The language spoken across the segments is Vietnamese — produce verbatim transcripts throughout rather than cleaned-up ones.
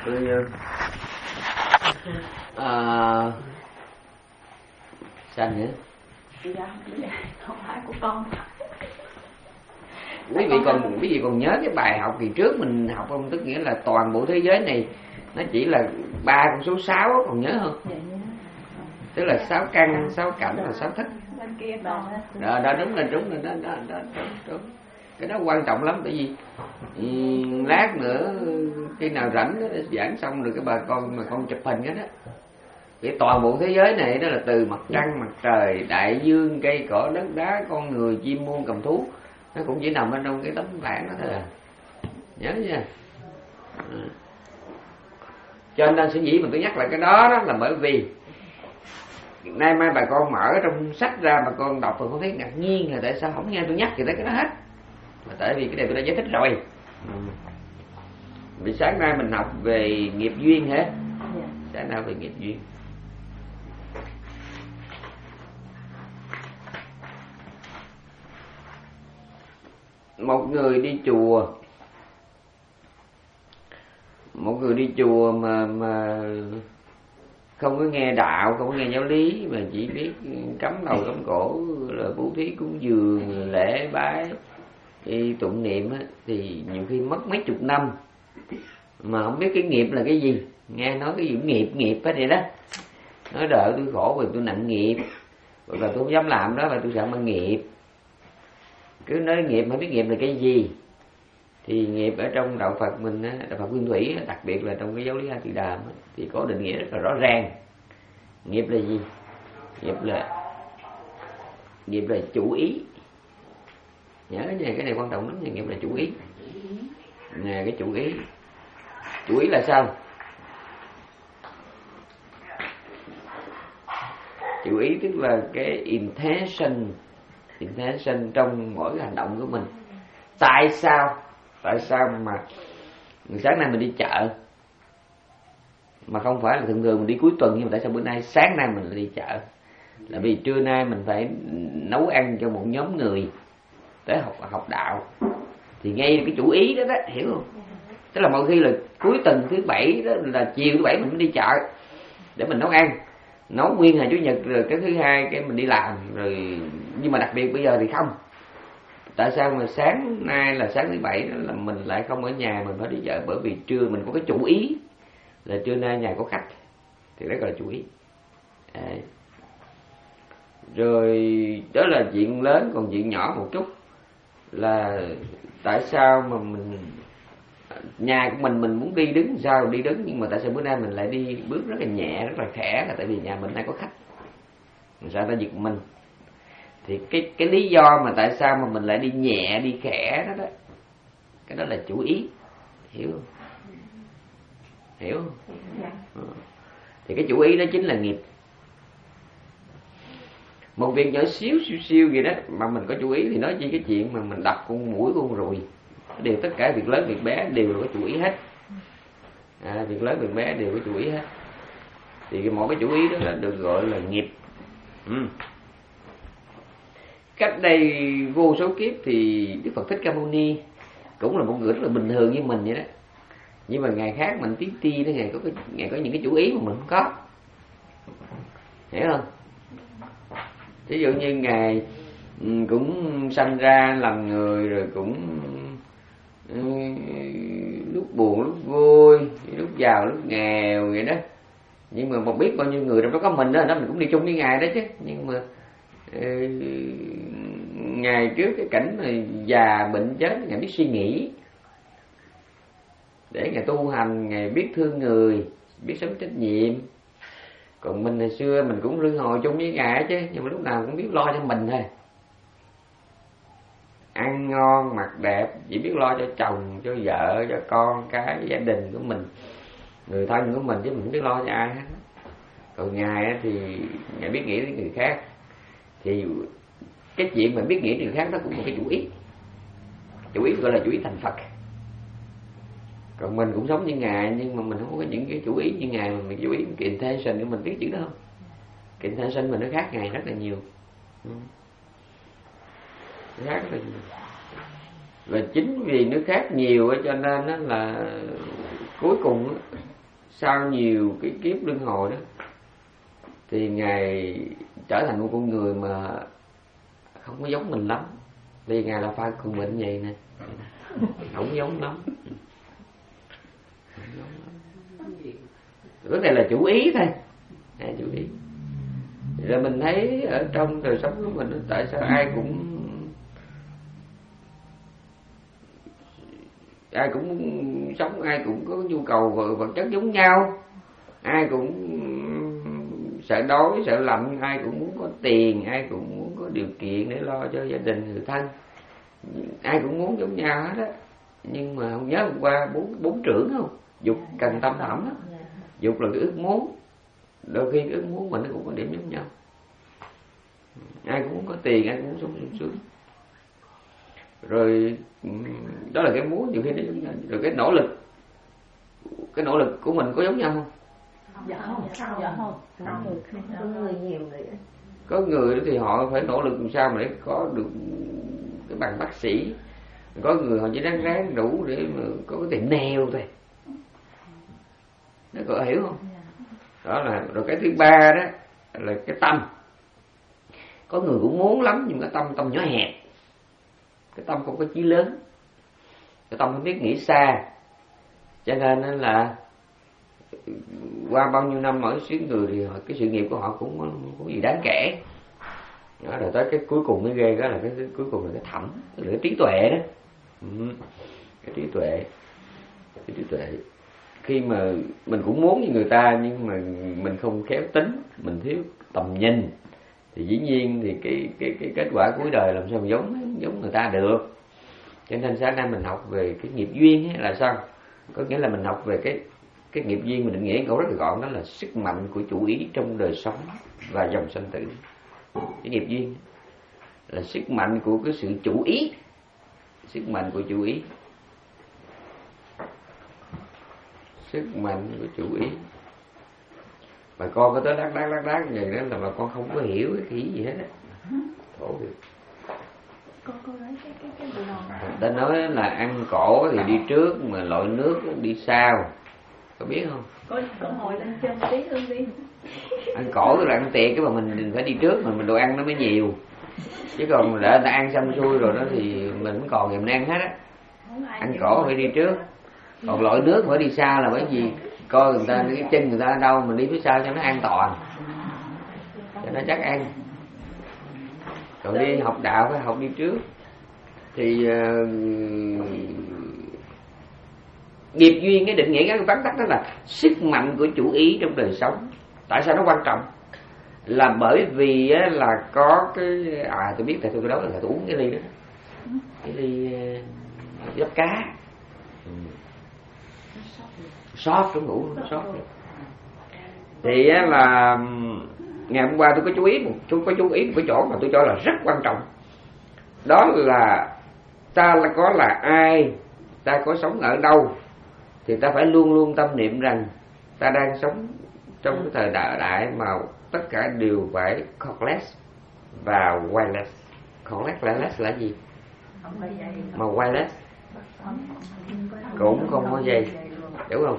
tôi à, sao nữa? Dạ, không phải của con. Quý vị còn quý vị còn nhớ cái bài học kỳ trước mình học không? Tức nghĩa là toàn bộ thế giới này nó chỉ là ba con số sáu, còn nhớ không? Dạ, nhớ. Tức là sáu căn, sáu cảnh và sáu thức. Đó, đó đúng là đúng là đó, đó, đó, đó, đúng. Cái đó quan trọng lắm, bởi vì um, lát nữa khi nào rảnh đó, giảng xong rồi cái bà con mà con chụp hình đó đó. Cái toàn bộ thế giới này đó là từ mặt trăng, mặt trời, đại dương, cây cỏ, đất đá, con người, chim muôn, cầm thú, nó cũng chỉ nằm ở trong cái tấm phản đó thôi à. Nhớ nha. À. Cho nên sở dĩ mà tôi nhắc lại cái đó đó là bởi vì nay mai bà con mở trong sách ra mà con đọc rồi con thấy ngạc nhiên là tại sao không nghe tôi nhắc gì tới cái đó hết. Mà tại vì cái này tôi đã giải thích rồi. Ừ. Vì sáng nay mình học về nghiệp duyên hả? Sáng nay về nghiệp duyên. Một người đi chùa, một người đi chùa mà mà không có nghe đạo, không có nghe giáo lý, mà chỉ biết cắm đầu cắm cổ là bố thí cúng dường, lễ bái, tụng niệm á, thì nhiều khi mất mấy chục năm mà không biết cái nghiệp là cái gì. Nghe nói cái gì nghiệp nghiệp hết vậy đó, nói đợi tôi khổ vì tôi nặng nghiệp, rồi là tôi không dám làm đó, và tôi sợ mang nghiệp. Cứ nói nghiệp mà biết nghiệp là cái gì. Thì nghiệp ở trong đạo Phật mình, đạo Phật Nguyên Thủy, đặc biệt là trong cái giáo lý A Tỳ Đàm thì có định nghĩa rất là rõ ràng. Nghiệp là gì? Nghiệp là nghiệp là chủ ý. Nhớ nha, cái này quan trọng lắm nha, nghiệp là chủ ý. Nè, cái chủ ý. Chủ ý là sao? Chủ ý tức là cái intention, intention trong mỗi hành động của mình. Tại sao? Tại sao mà sáng nay mình đi chợ mà không phải là thường thường mình đi cuối tuần, nhưng mà tại sao bữa nay sáng nay mình lại đi chợ? Là vì trưa nay mình phải nấu ăn cho một nhóm người tới học học đạo. Thì ngay cái chủ ý đó đó, hiểu không? Tức là mọi khi là cuối tuần thứ bảy đó, là chiều thứ bảy mình mới đi chợ để mình nấu ăn, nấu nguyên ngày chủ nhật, rồi cái thứ hai cái mình đi làm rồi. Nhưng mà đặc biệt bây giờ thì không. Tại sao mà sáng nay là sáng thứ bảy đó là mình lại không ở nhà, mình phải đi chợ? Bởi vì trưa mình có cái chủ ý là trưa nay nhà có khách, thì đó gọi là chủ ý. Đấy. Rồi đó là chuyện lớn. Còn chuyện nhỏ một chút là tại sao mà mình nhà của mình mình muốn đi đứng sao đi đứng, nhưng mà tại sao bữa nay mình lại đi bước rất là nhẹ, rất là khẽ? Là tại vì nhà mình nay có khách, mình sao ta giật mình. Thì cái cái lý do mà tại sao mà mình lại đi nhẹ đi khẽ đó đó, cái đó là chủ ý. Hiểu không? Hiểu không? Dạ. Ừ. Thì cái chủ ý đó chính là nghiệp. Một việc nhỏ xíu siêu siêu gì đó mà mình có chủ ý thì nói chi cái chuyện mà mình đập con muỗi con ruồi. Đều tất cả việc lớn việc bé đều có chủ ý hết. À, việc lớn việc bé đều có chủ ý hết. Thì cái mỗi cái chủ ý đó là được gọi là nghiệp. Ừ. Cách đây vô số kiếp thì Đức Phật Thích Ca Mâu Ni cũng là một người rất là bình thường như mình vậy đó. Nhưng mà ngày khác mình tí ti đó, ngày có cái, ngày có những cái chủ ý mà mình không có. Hiểu không? Ví dụ như Ngài cũng sanh ra làm người, rồi cũng lúc buồn lúc vui, lúc giàu lúc nghèo vậy đó. Nhưng mà một biết bao nhiêu người trong đó có mình đó, đó mình cũng đi chung với Ngài đó chứ. Nhưng mà uh, Ngài trước cái cảnh mà già bệnh chết, Ngài biết suy nghĩ để Ngài tu hành, Ngài biết thương người, biết sống trách nhiệm. Còn mình hồi xưa mình cũng rư hồi chung với Ngài chứ, nhưng mà lúc nào cũng biết lo cho mình thôi. Ăn ngon, mặc đẹp, chỉ biết lo cho chồng, cho vợ, cho con cái, gia đình của mình, người thân của mình, chứ mình không biết lo cho ai hết. Còn Ngài thì Ngài biết nghĩ đến người khác. Thì cái chuyện mà biết nghĩ đến người khác đó cũng là một cái chủ ý. Chủ ý gọi là chủ ý thành Phật. Còn mình cũng sống như Ngài, nhưng mà mình không có những cái chủ ý như Ngài. Mà mình chủ ý cái intention của mình, biết chữ đó không? Cái intention mình nó khác Ngài rất là nhiều. Nó khác rất là nhiều. Và chính vì nó khác nhiều cho nên là cuối cùng sau nhiều cái kiếp luân hồi đó thì Ngài trở thành một con người mà không có giống mình lắm. Vì Ngài là pha cùng mình vậy nè, không giống lắm. Vấn đề là chủ ý thôi, à, chủ ý. Rồi mình thấy ở trong đời sống của mình, tại sao ai cũng ai cũng sống, ai cũng có nhu cầu vật chất giống nhau, ai cũng sợ đói sợ lạnh, ai cũng muốn có tiền, ai cũng muốn có điều kiện để lo cho gia đình người thân, ai cũng muốn giống nhau hết á. Nhưng mà không nhớ hôm qua bốn bốn trưởng không, dục cần tâm thẳm đó. Dục là cái ước muốn, đôi khi cái ước muốn mình nó cũng có điểm giống nhau. Ai cũng muốn có tiền, ai cũng muốn sống sung sướng. Rồi đó là cái muốn, nhiều khi nó giống nhau. Rồi cái nỗ lực, cái nỗ lực của mình có giống nhau không? Dạ không, dạ không. Có người nhiều người. Có người thì họ phải nỗ lực làm sao mà để có được cái bằng bác sĩ. Có người họ chỉ ráng ráng đủ để mà có cái tiền neo thôi. Nó có hiểu không? Đó là rồi cái thứ ba đó là cái tâm. Có người cũng muốn lắm nhưng cái tâm tâm nhỏ hẹp, cái tâm không có chí lớn, cái tâm không biết nghĩ xa, cho nên là qua bao nhiêu năm ở xứ người thì họ, cái sự nghiệp của họ cũng không có gì đáng kể. Đó, rồi tới cái cuối cùng mới ghê đó là cái, cái cuối cùng là cái thẩm, là cái trí tuệ đó. Ừ, cái trí tuệ, cái trí tuệ. Khi mà mình cũng muốn như người ta nhưng mà mình không khéo tính, mình thiếu tầm nhìn, thì dĩ nhiên thì cái cái cái kết quả cuối đời làm sao mà giống giống người ta được. Cho nên sáng nay mình học về cái nghiệp duyên ấy là sao? Có nghĩa là mình học về cái cái nghiệp duyên, mình định nghĩa câu rất là gọn, đó là sức mạnh của chủ ý trong đời sống và dòng sanh tử. Cái nghiệp duyên là sức mạnh của cái sự chủ ý, sức mạnh của chủ ý, sức mạnh của chủ ý. Bà con có tới đắc đắc đắc đắc vậy đó là bà con không có hiểu cái khí gì hết á. Khổ được. Cô cô nói cái cái cái bù đầu. Ta nói là ăn cổ thì đi trước mà lội nước đi sau. Có biết không? Có có ngồi lên trên tí hương đi. Ăn cổ tức là ăn tiệc, cái mà mình phải đi trước mà mình đồ ăn nó mới nhiều. Chứ còn để ta ăn xong xuôi rồi đó thì mình cũng còn gì mình ăn hết á. Ăn cổ phải đi trước. Còn lội nước phải đi sau là bởi vì coi người ta cái chân người ta ở đâu, mình đi phía sau cho nó an toàn, cho nó chắc ăn. Còn đi học đạo phải học đi trước. Thì uh, nghiệp duyên, cái định nghĩa cái vắn tắt đó là sức mạnh của chủ ý trong đời sống. Tại sao nó quan trọng? Là bởi vì là có cái à tôi biết tại tôi đó là tôi uống cái ly đó, cái ly uh, gấp cá. Ừ. Sót trong ngủ nó sót rồi. Thì á là ngày hôm qua tôi có chú ý một tôi có chú ý một cái chỗ mà tôi cho là rất quan trọng. Đó là ta là có là ai, ta có sống ở đâu, thì ta phải luôn luôn tâm niệm rằng ta đang sống trong cái thời đại đại mà tất cả đều phải cordless và wireless. Cordless wireless là gì? Mà wireless cũng không có dây, đúng không?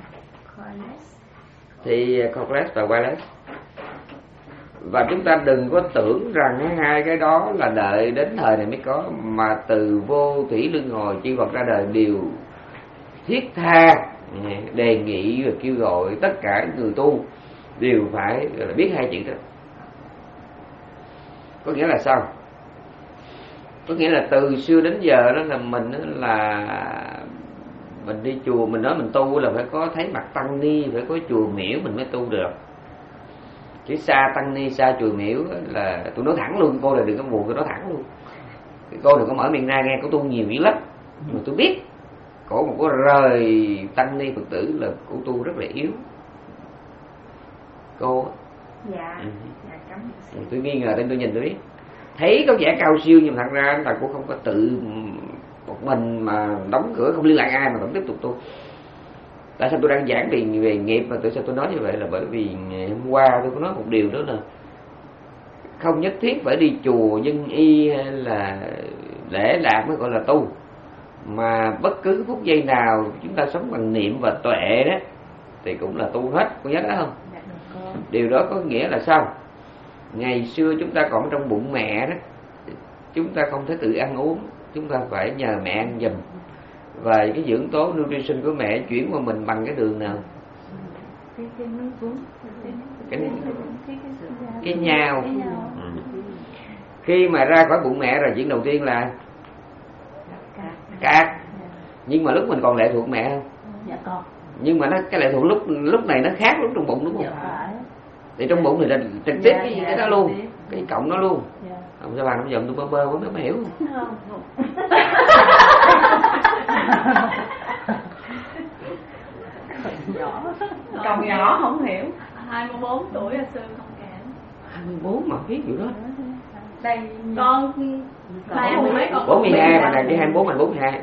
Thì cordless và wireless. Và chúng ta đừng có tưởng rằng hai cái đó là đợi đến thời này mới có, mà từ vô thủy luân hồi chư Phật ra đời đều thiết tha đề nghị và kêu gọi tất cả người tu đều phải biết hai chữ đó. Có nghĩa là sao? Có nghĩa là từ xưa đến giờ đó là mình là mình đi chùa, mình nói mình tu là phải có thấy mặt tăng ni, phải có chùa miễu mình mới tu được. Chứ xa tăng ni, xa chùa miễu là tôi nói thẳng luôn, cô là đừng có buồn, tôi nói thẳng luôn. Cô đừng có mở miệng ra nghe, cô tu nhiều dữ lắm. Nhưng mà tôi biết cổ một có rời tăng ni Phật tử là cô tu rất là yếu. Cô Dạ, ừ. dạ cảm ơn. Tôi nghi ngờ tên tôi nhìn tôi biết. Thấy có vẻ cao siêu nhưng thật ra là cô không có tự một mình mà đóng cửa không liên lạc ai mà vẫn tiếp tục tu. Tại sao tôi đang giảng về, về nghiệp mà tại sao tôi nói như vậy là bởi vì hôm qua tôi có nói một điều đó là không nhất thiết phải đi chùa dân y hay là lễ lạc mới gọi là tu, mà bất cứ phút giây nào chúng ta sống bằng niệm và tuệ đó thì cũng là tu hết, con nhớ đó không? Điều đó có nghĩa là sao? Ngày xưa chúng ta còn trong bụng mẹ đó, chúng ta không thể tự ăn uống, chúng ta phải nhờ mẹ ăn giùm. Và cái dưỡng tố nutrition của mẹ chuyển qua mình bằng cái đường nào? Cái cái nước uống, Cái, cái cái nhau. Ừ. Khi mà ra khỏi bụng mẹ rồi, chuyện đầu tiên là cát. Nhưng mà lúc mình còn lệ thuộc mẹ không? Dạ con. Nhưng mà nó cái lệ thuộc lúc lúc này nó khác lúc trong bụng đúng không? Dạ phải. Thì trong bụng thì là trực tiếp Dạ, cái, dạ, cái đó luôn, tiếp. cái cộng nó luôn. Dạ. Không sao bà không dùm tôi bơ bơ quá mới hiểu. Không. Nhỏ. Còn nhỏ không hiểu. hai mươi bốn tuổi là sư không cảm. hai mươi bốn mà biết điều đó. Đây con hai mươi mấy con bốn mươi hai mà này đi hai mươi bốn mình bốn mươi hai.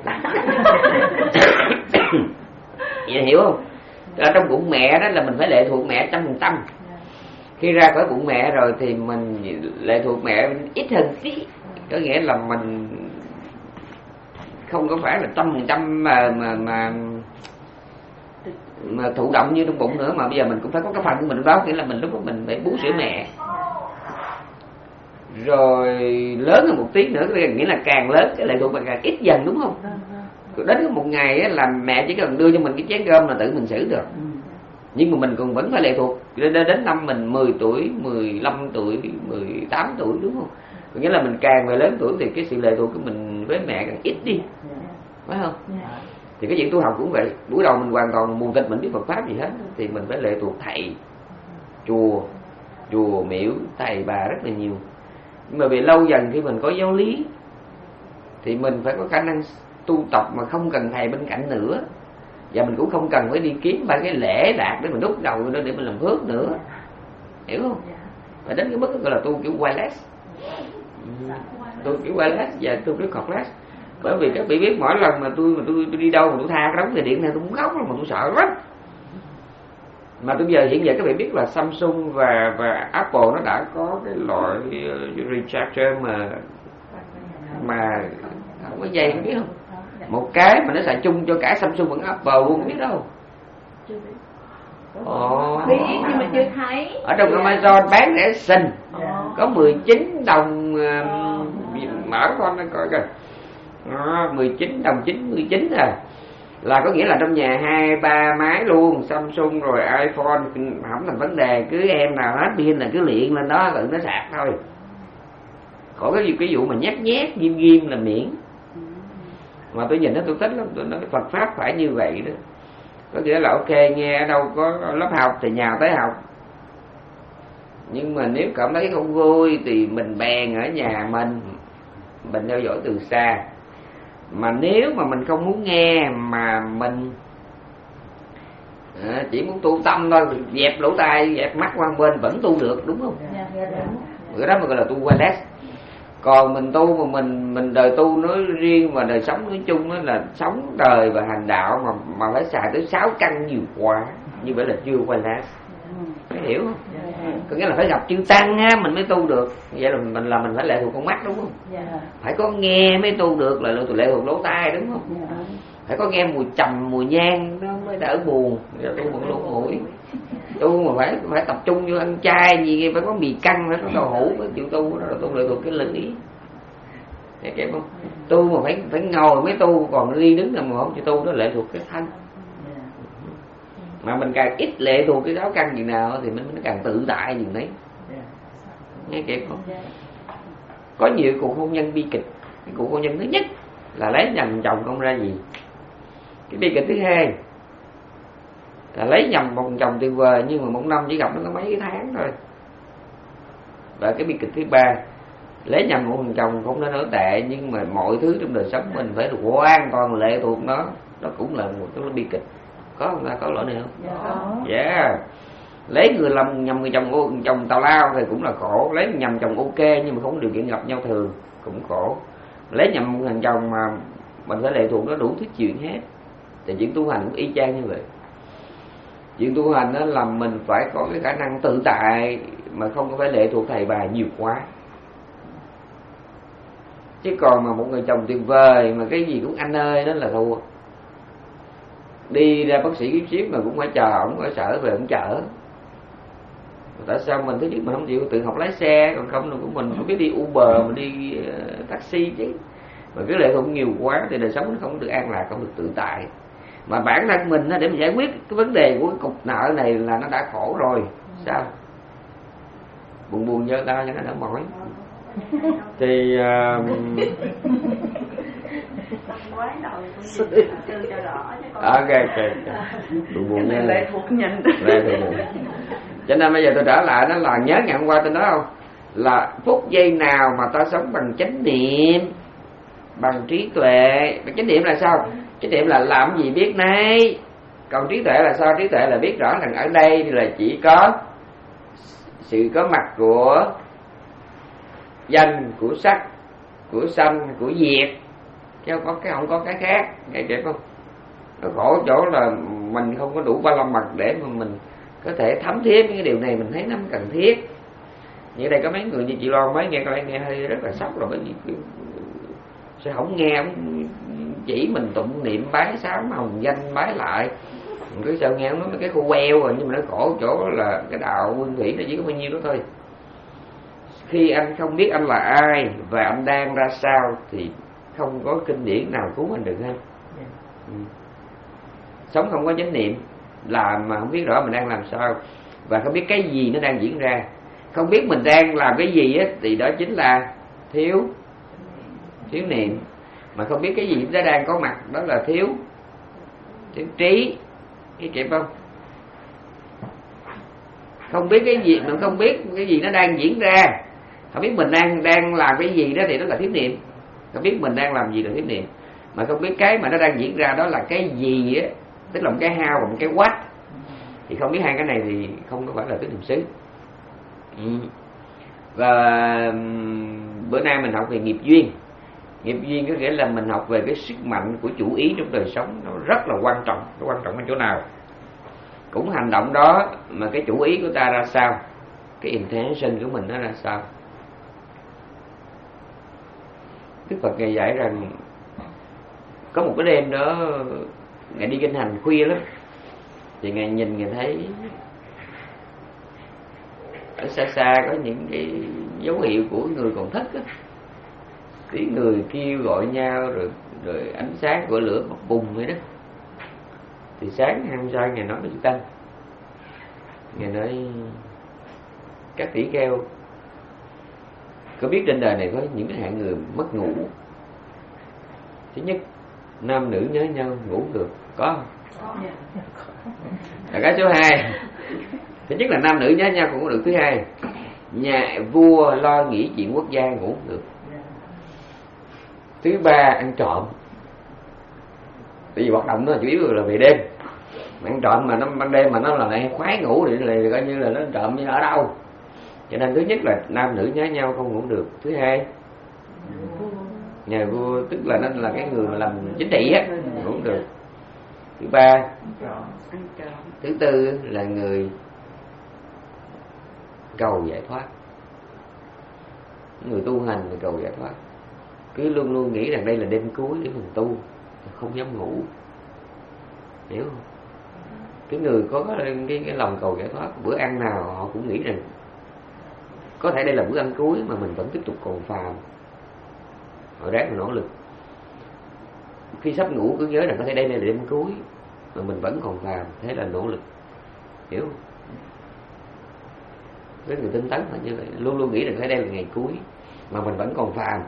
Vậy hiểu không? Ở trong bụng mẹ đó là mình phải lệ thuộc mẹ trăm phần trăm. Khi ra khỏi bụng mẹ rồi thì mình lệ thuộc mẹ ít hơn tí. Có nghĩa là mình không có phải là trăm phần trăm mà mà mà mà thụ động như trong bụng nữa, mà bây giờ mình cũng phải có cái phần của mình đó, nghĩa là mình lúc đó mình phải bú sữa mẹ. Rồi lớn hơn một tí nữa, nghĩa là càng lớn cái lệ thuộc mình càng ít dần, đúng không? Đến một ngày á, là mẹ chỉ cần đưa cho mình cái chén cơm là tự mình xử được. Nhưng mà mình còn vẫn phải lệ thuộc đến, đến năm mình mười tuổi, mười lăm tuổi, mười tám tuổi, đúng không? Có nghĩa là mình càng về lớn tuổi thì cái sự lệ thuộc của mình với mẹ càng ít đi, phải không? Thì cái chuyện tu học cũng vậy. Buổi đầu mình hoàn toàn mù tịch, mình biết Phật pháp gì hết, thì mình phải lệ thuộc thầy, chùa, chùa miễu, thầy bà rất là nhiều. Nhưng mà về lâu dần khi mình có giáo lý thì mình phải có khả năng tu tập mà không cần thầy bên cạnh nữa. Và mình cũng không cần phải đi kiếm ba cái lễ đạt để mình đúc đầu nữa để mình làm phước nữa, hiểu không? Và đến cái mức gọi là tu kiểu wireless, tu kiểu wireless và tu kiểu cordless. Bởi vì các vị biết mỗi lần mà tôi mà tôi, tôi đi đâu mà tôi tha cái đống dây điện này tôi cũng khóc lắm, mà tôi sợ lắm. Mà tôi giờ hiện giờ các vị biết là Samsung và và Apple nó đã có cái loại recharger mà mà không có dây, không biết không? Một cái mà nó xài chung cho cả Samsung và Apple luôn, không biết đâu. Ồ. Biết nhưng mà chưa thấy. Ở trong Amazon bán rẻ xinh, có mười chín đồng mở con nó coi kìa. Đó, mười chín đồng chín mươi chín à. Là có nghĩa là trong nhà hai ba máy luôn, Samsung rồi iPhone không thành vấn đề, cứ em nào hết pin là cứ liện lên đó tự nó sạc thôi. Khỏi cái cái vụ mà nhát nhát ghim ghim là miễn. Mà tôi nhìn nó tôi thích lắm, tôi nói Phật pháp phải như vậy đó. Có nghĩa là ok, nghe ở đâu có lớp học thì nhào tới học. Nhưng mà nếu cảm thấy không vui thì mình bèn ở nhà mình, mình theo dõi từ xa. Mà nếu mà mình không muốn nghe mà mình à, chỉ muốn tu tâm thôi, dẹp lỗ tai, dẹp mắt qua bên vẫn tu được, đúng không? Cái đó mà gọi là tu wireless. Còn mình tu mà mình mình đời tu nói riêng và đời sống nói chung đó là sống đời và hành đạo mà mà phải xài tới sáu căn nhiều quá, như vậy là chưa wireless. Phải hiểu không? Có nghĩa là phải gặp chư tăng á mình mới tu được. Vậy là mình là mình phải lệ thuộc con mắt, đúng không? Phải có nghe mới tu được, là lệ thuộc lỗ tai, đúng không? Phải có nghe mùi trầm mùi nhang nó mới đỡ buồn. Rồi tu bằng lỗ mũi. Tu mà phải phải tập trung vô ăn chay gì, phải có mì căng, phải có đậu hũ mới chịu tu, đó là tu lệ thuộc cái lý. Thấy kịp không? Tu mà phải phải ngồi mới tu, còn đi đứng là mà không chịu tu, đó lệ thuộc cái thân. Mà mình càng ít lệ thuộc cái sáu căn gì nào thì mình càng tự tại gì đấy. Nghe kịp không? Có nhiều cuộc hôn nhân bi kịch. Cái cuộc hôn nhân thứ nhất là lấy nhầm chồng không ra gì. Cái bi kịch thứ hai là lấy nhầm một chồng tuyệt vời nhưng mà một năm chỉ gặp nó có mấy cái tháng thôi. Và cái bi kịch thứ ba, lấy nhầm một chồng không nên ở tệ nhưng mà mọi thứ trong đời sống mình phải được hoàn toàn lệ thuộc nó. Đó cũng là một cái bi kịch. Có không ta? Có lỗi này không? Dạ. Yeah. Lấy người làm nhầm người chồng chồng tào lao thì cũng là khổ. Lấy nhầm chồng ok nhưng mà không có điều kiện gặp nhau thường cũng khổ. Lấy nhầm một thằng chồng mà mình phải lệ thuộc nó đủ thứ chuyện hết. Thì chuyện tu hành cũng y chang như vậy. Chuyện tu hành đó là mình phải có cái khả năng tự tại mà không có phải lệ thuộc thầy bà nhiều quá. Chứ còn mà một người chồng tuyệt vời mà cái gì cũng anh ơi đó là thua. đi ra bác sĩ kiếp xíu mà cũng phải chờ ổng ở sở về ổng chở. Tại sao mình thứ nhất mình không chịu tự học lái xe, còn không là của mình không biết đi Uber, mình đi uh, taxi chứ. Mà cái lệ thuộc nhiều quá thì đời sống nó không được an lạc, không được tự tại. Mà bản thân mình để mình giải quyết cái vấn đề của cái cục nợ này là nó đã khổ rồi. Sao? Buồn buồn giơ tay cho nó đỡ mỏi. Thì uh, ok ok buồn buồn nha. Lệ thuộc nhanh. Lệ thuộc. Cho nên bây giờ tôi trở lại đó là nhớ ngày hôm qua tôi nói không? Là phút giây nào mà ta sống bằng chánh niệm, bằng trí tuệ. Chánh niệm là sao? Chánh niệm là làm gì biết nấy. Còn trí tuệ là sao? Trí tuệ là biết rõ rằng ở đây là chỉ có sự có mặt của danh, của sắc, của sanh, của diệt, chứ không có cái không có cái khác. Nghe kịp không? Nó khổ chỗ là mình không có đủ ba la mật để mà mình có thể thấm thía những cái điều này, mình thấy nó cần thiết. Như đây có mấy người như chị Loan mới nghe, có lẽ nghe hơi rất là sốc rồi, bởi vì sẽ không nghe ông chỉ mình tụng niệm bái sám hồng danh bái lại, mình cứ sao nghe ông nói mấy cái khu queo rồi. Nhưng mà nó khổ chỗ là cái đạo nguyên thủy nó chỉ có bao nhiêu đó thôi. Khi anh không biết anh là ai và anh đang ra sao thì không có kinh điển nào cứu anh được hết. Ừ. Sống không có chánh niệm, làm mà không biết rõ mình đang làm sao, và không biết cái gì nó đang diễn ra, không biết mình đang làm cái gì á, thì đó chính là thiếu thiếu niệm. Mà không biết cái gì nó đang có mặt, đó là thiếu thiếu trí. Cái kịp không? Không biết cái gì, mình không biết cái gì nó đang diễn ra, không biết mình đang đang làm cái gì đó thì đó là thiếu niệm. Không biết mình đang làm gì là thiếu niệm. Mà không biết cái mà nó đang diễn ra đó là cái gì á, tức là một cái how và một cái what, thì không biết hai cái này thì không có phải là tứ niệm xứ. Ừ. Và bữa nay mình học về nghiệp duyên. Nghiệp duyên có nghĩa là mình học về cái sức mạnh của chủ ý trong đời sống. Nó rất là quan trọng. Nó quan trọng ở chỗ nào? Cũng hành động đó mà cái chủ ý của ta ra sao, cái intention của mình nó ra sao. Đức Phật Ngài dạy rằng có một cái đêm đó Ngài đi kinh hành khuya lắm, thì Ngài nhìn Ngài thấy ở xa xa có những cái dấu hiệu của người còn thức á, tiếng người kêu gọi nhau, rồi rồi ánh sáng của lửa bốc bùng vậy đó. Thì sáng hôm sau Ngài nói với chị Tăng, Ngài nói các tỷ kheo có biết trên đời này có những cái hạng người mất ngủ. Thứ nhất, nam nữ nhớ nhau ngủ được, có không? Là cái số hai. Thứ nhất là nam nữ nhớ nhau cũng được. Thứ hai, nhà vua lo nghĩ chuyện quốc gia ngủ được. Thứ ba, ăn trộm. Tại vì hoạt động nó chủ yếu là về đêm. Mà ăn trộm mà nó ban đêm mà nó là lại khoái ngủ thì là coi như là nó trộm như ở đâu. Cho nên thứ nhất là nam nữ nhớ nhau không ngủ được. Thứ hai, nhà vua tức là nó là cái người mà làm chính trị á, ngủ được. Thứ ba, thứ tư là người cầu giải thoát, người tu hành và cầu giải thoát, cứ luôn luôn nghĩ rằng đây là đêm cuối để mình tu, không dám ngủ, hiểu không? Cái người có cái, cái, cái lòng cầu giải thoát, bữa ăn nào họ cũng nghĩ rằng có thể đây là bữa ăn cuối mà mình vẫn tiếp tục còn phàm, họ ráng mà nỗ lực. Khi sắp ngủ cứ nhớ rằng có thể đây là đêm cuối mà mình vẫn còn phàm, thế là nỗ lực, hiểu không? Với người tinh tấn là như vậy, luôn luôn nghĩ rằng cái đây là ngày cuối mà mình vẫn còn phàm.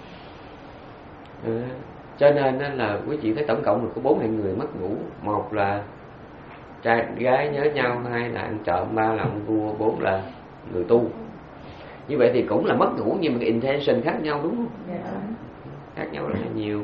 Ừ. Cho nên là quý chị thấy tổng cộng là có bốn hạng người mất ngủ. Một là trai gái nhớ nhau, hai là ăn trộm, ba là ông vua, bốn là người tu. Như vậy thì cũng là mất ngủ nhưng mà cái intention khác nhau, đúng không? Yeah. Khác nhau rất là nhiều.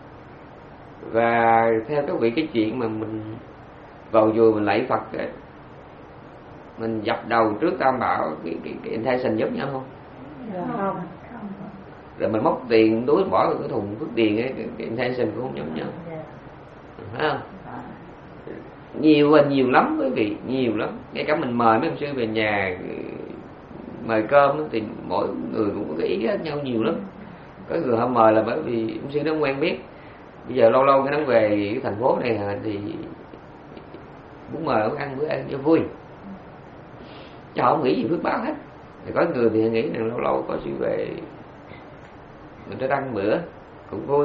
Và theo các vị, cái chuyện mà mình vào chùa mình lạy Phật ấy, mình dập đầu trước Tam Bảo, cái, cái, cái intention giống nhau không? Không. Rồi mình móc tiền túi bỏ vào cái thùng phước tiền ấy, cái, cái intention cũng không giống nhau, phải không? Nhiều và nhiều lắm quý vị, nhiều lắm. Ngay cả mình mời mấy ông sư về nhà mời cơm thì mỗi người cũng có cái ý khác nhau nhiều lắm. Có người họ mời là bởi vì ông sư đó quen biết. Bây giờ lâu lâu cái nó về cái thành phố này thì muốn mời ông ăn bữa ăn cho vui, chứ họ không nghĩ gì phước báo hết. Thì có người thì nghĩ rằng lâu lâu có sự về mình tới ăn bữa cũng vui.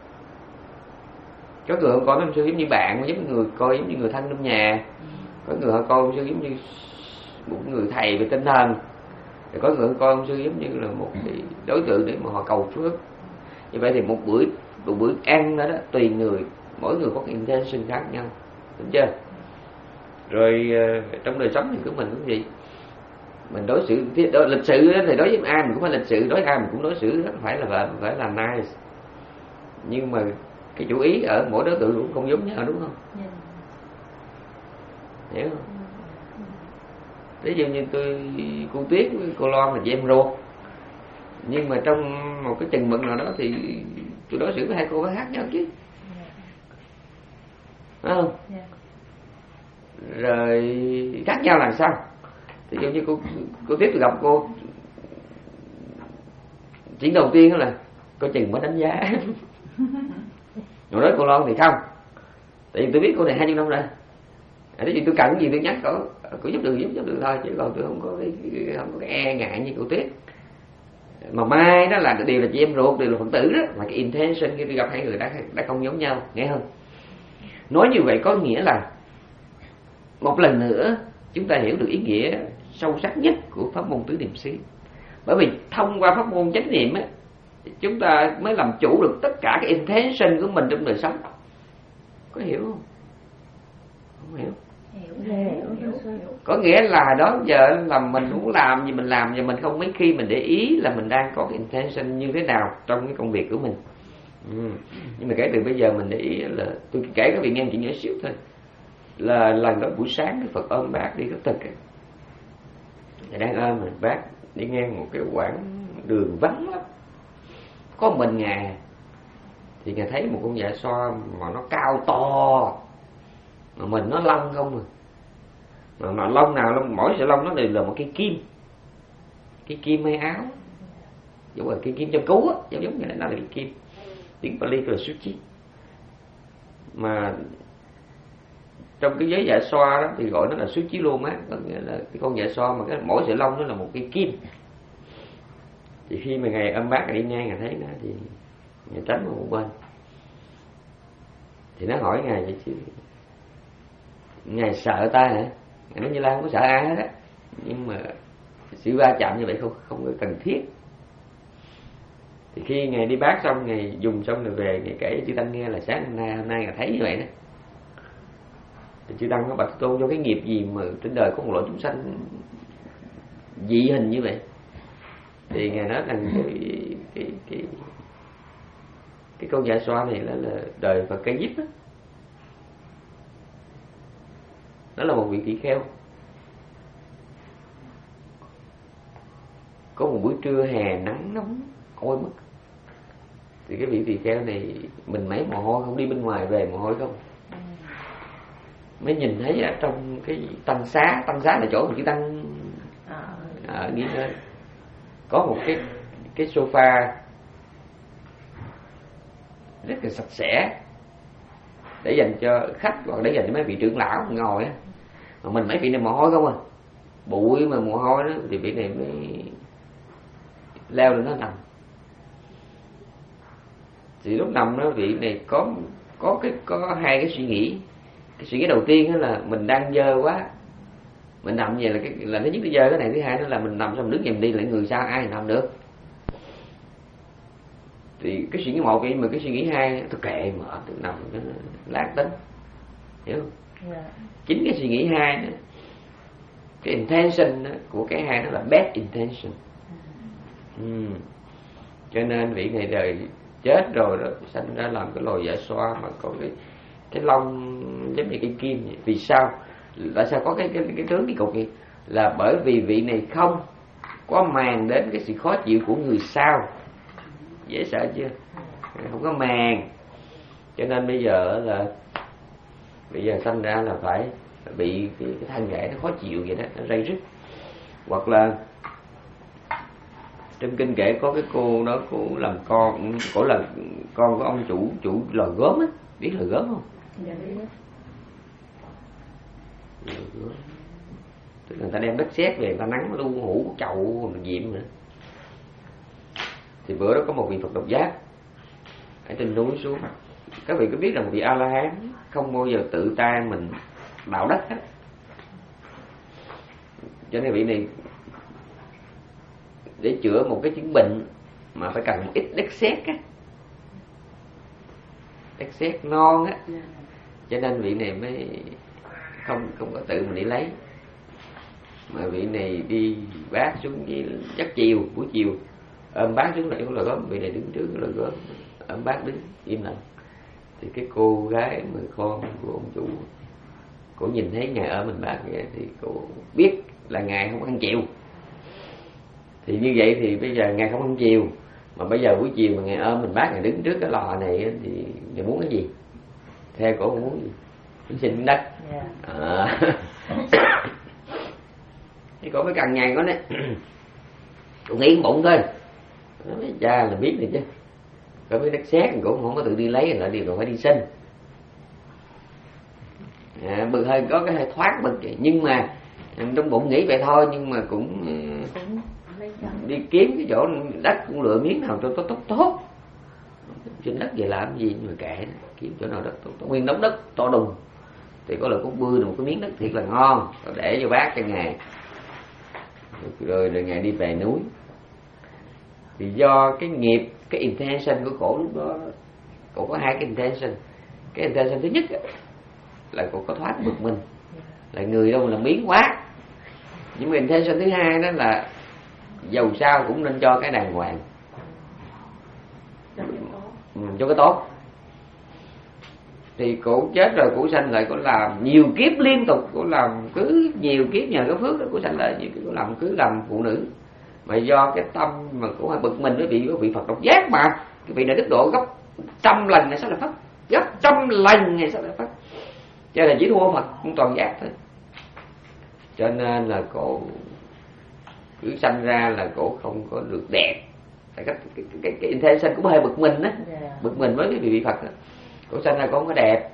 Có người họ coi ông sư giống như bạn, giống như người coi giống như người thân trong nhà. Có người họ coi ông sư giống như một người thầy về tinh thần. Thì có người họ coi ông sư giống như là một cái đối tượng để mà họ cầu phước. Như vậy thì một bữa một bữa ăn đó, đó tùy người, mỗi người có cái intention khác nhau, đúng chưa? Rồi uh, trong đời sống thì của mình cũng vậy, mình đối xử đối, lịch sự thì đối với ai mình cũng phải lịch sự, đối với ai mình cũng đối xử rất phải là phải là nice. Nhưng mà cái chủ ý ở mỗi đối tượng cũng không giống nhau, đúng không? Yeah. Hiểu không? Ví dụ như tôi cô Tuyết với cô Loan là chị em ruột, nhưng mà trong một cái chừng mực nào đó thì tôi đối xử với hai cô phải khác nhau chứ, phải không? Yeah. Rồi khác nhau là sao? Ví dụ như cô cô Tuyết tôi gặp cô chuyện đầu tiên đó là cô chừng mới đánh giá. Rồi nói cô Loan thì không, tại vì tôi biết cô này hai mươi năm rồi. Thế thì tôi cần cái gì tôi nhắc cô, cô giúp được giúp giúp được thôi, chứ còn tôi không có cái không có cái e ngại như cô Tuyết. Mà mai đó là cái điều là chị em ruột, đều là Phật tử đó, mà cái intention khi tôi gặp hai người đã đã không giống nhau, nghe không? Nói như vậy có nghĩa là một lần nữa chúng ta hiểu được ý nghĩa sâu sắc nhất của pháp môn tứ niệm xứ. Bởi vì thông qua pháp môn chánh niệm á, chúng ta mới làm chủ được tất cả cái intention của mình trong đời sống. Có hiểu không? Không hiểu. Hiểu, hiểu, hiểu. Có nghĩa là đó giờ là mình muốn làm gì mình làm, và mình không mấy khi mình để ý là mình đang có cái intention như thế nào trong cái công việc của mình. Ừ. Nhưng mà kể từ bây giờ mình để ý là tôi kể các vị nghe chuyện nhỏ xíu thôi. Là lần đó buổi sáng cái Phật ôm bác đi khất thực ấy. Đang ôm rồi bác đi ngang một cái quãng đường vắng lắm, có mình Ngài. Thì Ngài thấy một con dạ xoa mà nó cao to, mà mình nó lông không à. Mà, mà lông nào lông, mỗi sợi lông nó đều là một cái kim, cái kim may áo, giống là cái kim châm cứu á, giống giống như là nó là cái kim, tiếng Pali là suchi. Mà trong cái giới dạ xoa đó thì gọi nó là suchi lô mát, có nghĩa là cái con dạ xoa mà cái mỗi sợi lông nó là một cái kim. Thì khi mà Ngài ôm bác đi ngang Ngài thấy nó thì Ngài tránh vào một bên. Thì nó hỏi Ngài vậy chứ Ngài sợ ta hả? Ngài nói Như Lai không có sợ ai hết á, nhưng mà sự va chạm như vậy không không có cần thiết. Thì khi Ngài đi bác xong, Ngài dùng xong rồi về, Ngài kể chư Tăng nghe là sáng hôm nay hôm nay Ngài thấy như vậy đó. Thì chư Tăng nó bạch Tôn cho cái nghiệp gì mà trên đời có một loại chúng sanh dị hình như vậy. Thì Ngài nói rằng cái cái cái cái con dạ xoa này là, là đời Phật Ca Diếp đó. Đó là một vị tỳ kheo. Có một buổi trưa hè nắng nóng oi mất, thì cái vị tỳ kheo này mình mấy mồ hôi, không đi bên ngoài về mồ hôi không. Mới nhìn thấy ở trong cái tăng xá, tăng xá là chỗ mà chữ Tăng ở nghỉ ngơi, có một cái cái sofa rất là sạch sẽ để dành cho khách, hoặc để dành cho mấy vị trưởng lão ngồi á. Mà mình mấy vị này mồ hôi không à, bụi mà mồ hôi đó, thì vị này mới leo lên nó nằm. Thì lúc nằm đó vị này có có cái có hai cái suy nghĩ. Cái suy nghĩ đầu tiên đó là mình đang dơ quá, mình nằm vậy là cái là thứ nhất nó dơ, cái này thứ hai đó là mình nằm xong đứng dùm đi lại người sao ai nằm được. Thì cái suy nghĩ một vậy, mà cái suy nghĩ hai tôi kệ mở tôi nằm lát tính, hiểu không? Yeah. Chính cái suy nghĩ hai đó, cái intention đó, của cái hai đó là bad intention. Ừ. Cho nên vị này đời chết rồi đó, sanh ra làm cái loài dạ xoa mà có cái cái lông giống như cái kim vậy. Vì sao? Tại sao có cái cái cái tướng cái cục vậy? Là bởi vì vị này không có màng đến cái sự khó chịu của người sau. Dễ sợ chưa? Không có màng. Cho nên bây giờ là bây giờ sanh ra là phải bị cái, cái thân thể nó khó chịu vậy đó, nó ray rứt. Hoặc là trong kinh kể có cái cô đó, cô làm con, cổ là con của ông chủ chủ lò gốm á, biết lò gốm không? Dạ biết. Tức là người ta đem đất sét về, người ta nắng lu hũ chậu diệm nữa. Thì bữa đó có một vị Phật độc giác ở trên núi xuống. Các vị có biết là một vị A La Hán không bao giờ tự tay mình đào đất hết. Cho nên vị này để chữa một cái chứng bệnh mà phải cần một ít đất sét á, đất sét non á, cho nên vị này mới không không có tự mình đi lấy, mà vị này đi bác xuống với giấc chiều, buổi chiều ôm bác xuống lại cũng là gớm, vị này đứng trước là gớm, ôm bác đứng im lặng. Thì cái cô gái mà con của ông chủ, cô nhìn thấy ngài ôm mình bác vậy thì cô biết là ngài không ăn chiều. Thì như vậy thì bây giờ ngài không ăn chiều, mà bây giờ buổi chiều mà ngài ôm mình bác, ngài đứng trước cái lò này thì ngài muốn cái gì? Theo cổ muốn gì? Muốn xin đất. À. Thì cổ mới cần nhàn có đấy. Cổ nghĩ bụng thôi. Nói cha là biết rồi chứ. Có biết đất sét cổ không có tự đi lấy, là điều còn phải đi xin. À, bực hơi có cái hơi thoát bực vậy. Nhưng mà trong bụng nghĩ vậy thôi, nhưng mà cũng đi kiếm cái chỗ đất, cũng lựa miếng nào cho tốt tốt tốt. Trên đất về làm gì mà kệ, kiếm chỗ nào đất tốt, tốt. Nguyên đống đất to đùng thì có là cũng bươi được một cái miếng đất thiệt là ngon, rồi để cho bác cho ngài. Rồi rồi ngài đi về núi. Thì do cái nghiệp, cái intention của cổ lúc đó, cổ có hai cái intention. Cái intention thứ nhất là cổ có thoát bực mình, là người đâu là biến quá. Nhưng mà intention thứ hai đó là dầu sao cũng nên cho cái đàng hoàng, ừ, cho cái tốt. Thì cổ chết rồi, cổ sanh lại, cổ làm nhiều kiếp liên tục, cổ làm cứ nhiều kiếp nhờ cái phước đó, cổ sanh lại cổ làm cứ làm phụ nữ. Mà do cái tâm mà cổ hay bực mình với vị có vị Phật độc giác, mà cái vị này đức độ gấp trăm lần ngày sau là Phật, gấp trăm lần ngày sau là Phật, cho nên chỉ thua Phật cũng toàn giác thôi. Cho nên là cổ cứ sanh ra là cổ không có được đẹp. Cái cái cái, cái, cái intention cũng hơi bực mình á, bực mình với cái vị Phật đó. Cổ sanh ra cổ không có đẹp.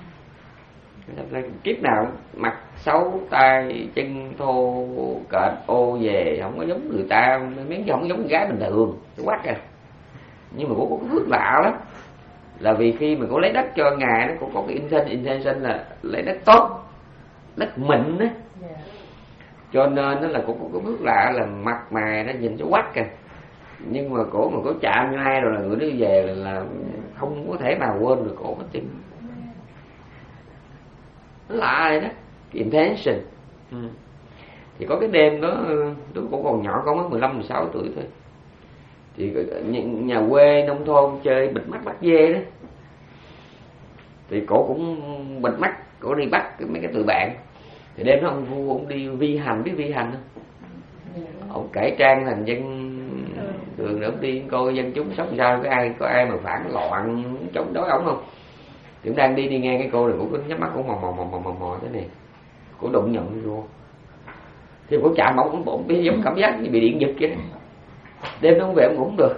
Kiếp nào mặt xấu, tay chân thô kệch ô về, không có giống người ta, miếng không có giống con gái bình thường, quắc à. Nhưng mà cổ có phước lạ lắm, là vì khi mà cổ lấy đất cho ngài nó, cổ có cái intention, intention là lấy đất tốt, đất mịn á. Cho nên nó là cổ có cái phước lạ là mặt mày nó nhìn cho quắc kìa. Nhưng mà cổ mà cổ chạm như ai rồi là người đó về là, là không có thể nào quên được cổ hết trơn. Nó lạ rồi đó, cái intention. Ừ. Thì có cái đêm đó, lúc cổ còn nhỏ, có mới mười lăm, mười sáu tuổi thôi. Thì nhà quê nông thôn chơi bịt mắt bắt dê đó. Thì cổ cũng bịt mắt, cổ đi bắt mấy cái tụi bạn. Thì đêm đó ông vua ông đi vi hành, biết vi hành không? Ông cải trang thành dân thường, ông đi coi dân chúng sống sao, có ai có ai mà phản loạn chống đối ổng không? Thì ông đang đi đi ngang cái cô này, cũng nhắm mắt cũng mò mò mò mò mò mò thế này, cô đụng nhận vô. Thì cô chạm ổng, ổng biết giống cảm giác như bị điện giật vậy đó. Đêm đó ông về ông ngủ không được.